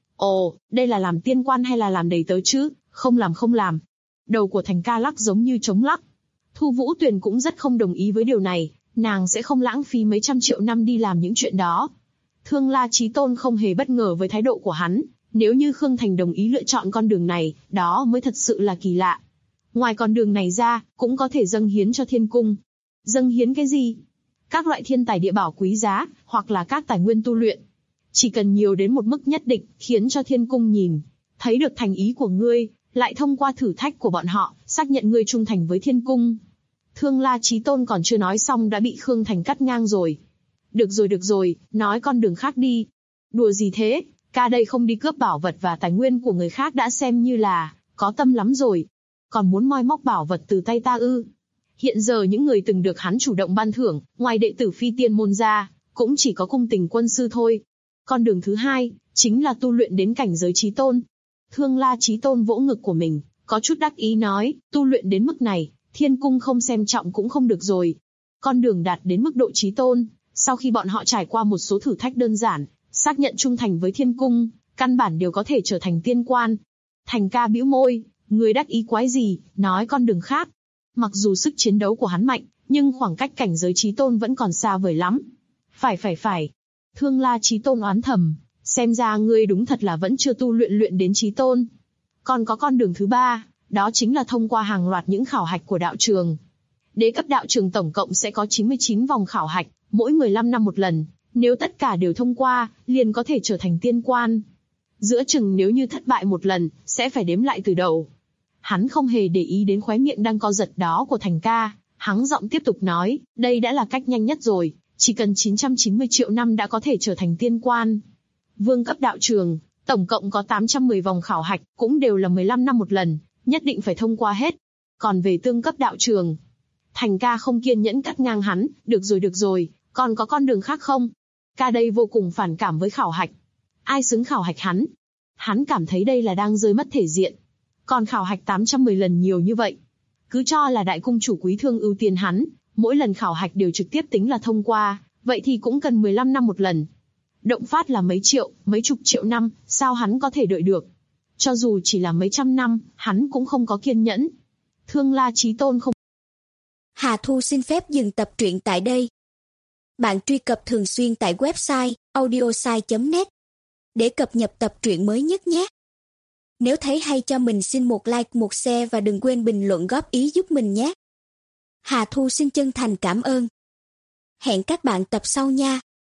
Ồ, đây là làm tiên quan hay là làm đầy tớ chứ? Không làm không làm. Đầu của Thành ca lắc giống như trống lắc. Thu Vũ Tuyền cũng rất không đồng ý với điều này, nàng sẽ không lãng phí mấy trăm triệu năm đi làm những chuyện đó. Thương La Chí Tôn không hề bất ngờ với thái độ của hắn, nếu như Khương Thành đồng ý lựa chọn con đường này, đó mới thật sự là kỳ lạ. Ngoài con đường này ra, cũng có thể dâng hiến cho Thiên Cung. Dâng hiến cái gì? Các loại thiên tài địa bảo quý giá, hoặc là các tài nguyên tu luyện. Chỉ cần nhiều đến một mức nhất định, khiến cho Thiên Cung nhìn, thấy được thành ý của ngươi, lại thông qua thử thách của bọn họ, xác nhận ngươi trung thành với Thiên Cung. Thương La Chí Tôn còn chưa nói xong đã bị Khương Thành cắt ngang rồi. Được rồi, nói con đường khác đi. Đùa gì thế, ca đây không đi cướp bảo vật và tài nguyên của người khác đã xem như là có tâm lắm rồi. Còn muốn moi móc bảo vật từ tay ta ư? Hiện giờ những người từng được hắn chủ động ban thưởng, ngoài đệ tử phi tiên môn ra, cũng chỉ có cung tình quân sư thôi. Con đường thứ hai, chính là tu luyện đến cảnh giới chí tôn. Thương La Chí Tôn vỗ ngực của mình, có chút đắc ý nói, tu luyện đến mức này, Thiên Cung không xem trọng cũng không được rồi. Con đường đạt đến mức độ chí tôn, sau khi bọn họ trải qua một số thử thách đơn giản, xác nhận trung thành với Thiên Cung, căn bản đều có thể trở thành tiên quan. Thành ca bĩu môi, người đắc ý quái gì, nói con đường khác. Mặc dù sức chiến đấu của hắn mạnh, nhưng khoảng cách cảnh giới chí tôn vẫn còn xa vời lắm. Phải. Thương La Chí Tôn oán thầm, xem ra ngươi đúng thật là vẫn chưa tu luyện đến chí tôn. Còn có con đường thứ ba, đó chính là thông qua hàng loạt những khảo hạch của đạo trường. Đế cấp đạo trường tổng cộng sẽ có 99 vòng khảo hạch, mỗi 15 năm một lần, nếu tất cả đều thông qua, liền có thể trở thành tiên quan. Giữa chừng nếu như thất bại một lần, sẽ phải đếm lại từ đầu. Hắn không hề để ý đến khóe miệng đang co giật đó của Thành ca, hắn giọng tiếp tục nói, đây đã là cách nhanh nhất rồi, chỉ cần 990 triệu năm đã có thể trở thành tiên quan. Vương cấp đạo trường, tổng cộng có 810 vòng khảo hạch, cũng đều là 15 năm một lần, nhất định phải thông qua hết. Còn về tương cấp đạo trường, Thành ca không kiên nhẫn cắt ngang hắn, được rồi, còn có con đường khác không? Ca đây vô cùng phản cảm với khảo hạch. Ai xứng khảo hạch hắn? Hắn cảm thấy đây là đang rơi mất thể diện. Còn khảo hạch 810 lần nhiều như vậy. Cứ cho là đại cung chủ Quý Thương ưu tiên hắn, mỗi lần khảo hạch đều trực tiếp tính là thông qua, vậy thì cũng cần 15 năm một lần. Động phát là mấy triệu, mấy chục triệu năm, sao hắn có thể đợi được? Cho dù chỉ là mấy trăm năm, hắn cũng không có kiên nhẫn. Thương La Chí Tôn không. Hà Thu xin phép dừng tập truyện tại đây. Bạn truy cập thường xuyên tại website audiosai.net để cập nhật tập truyện mới nhất nhé. Nếu thấy hay cho mình xin một like, một share và đừng quên bình luận góp ý giúp mình nhé. Hà Thu xin chân thành cảm ơn. Hẹn các bạn tập sau nha.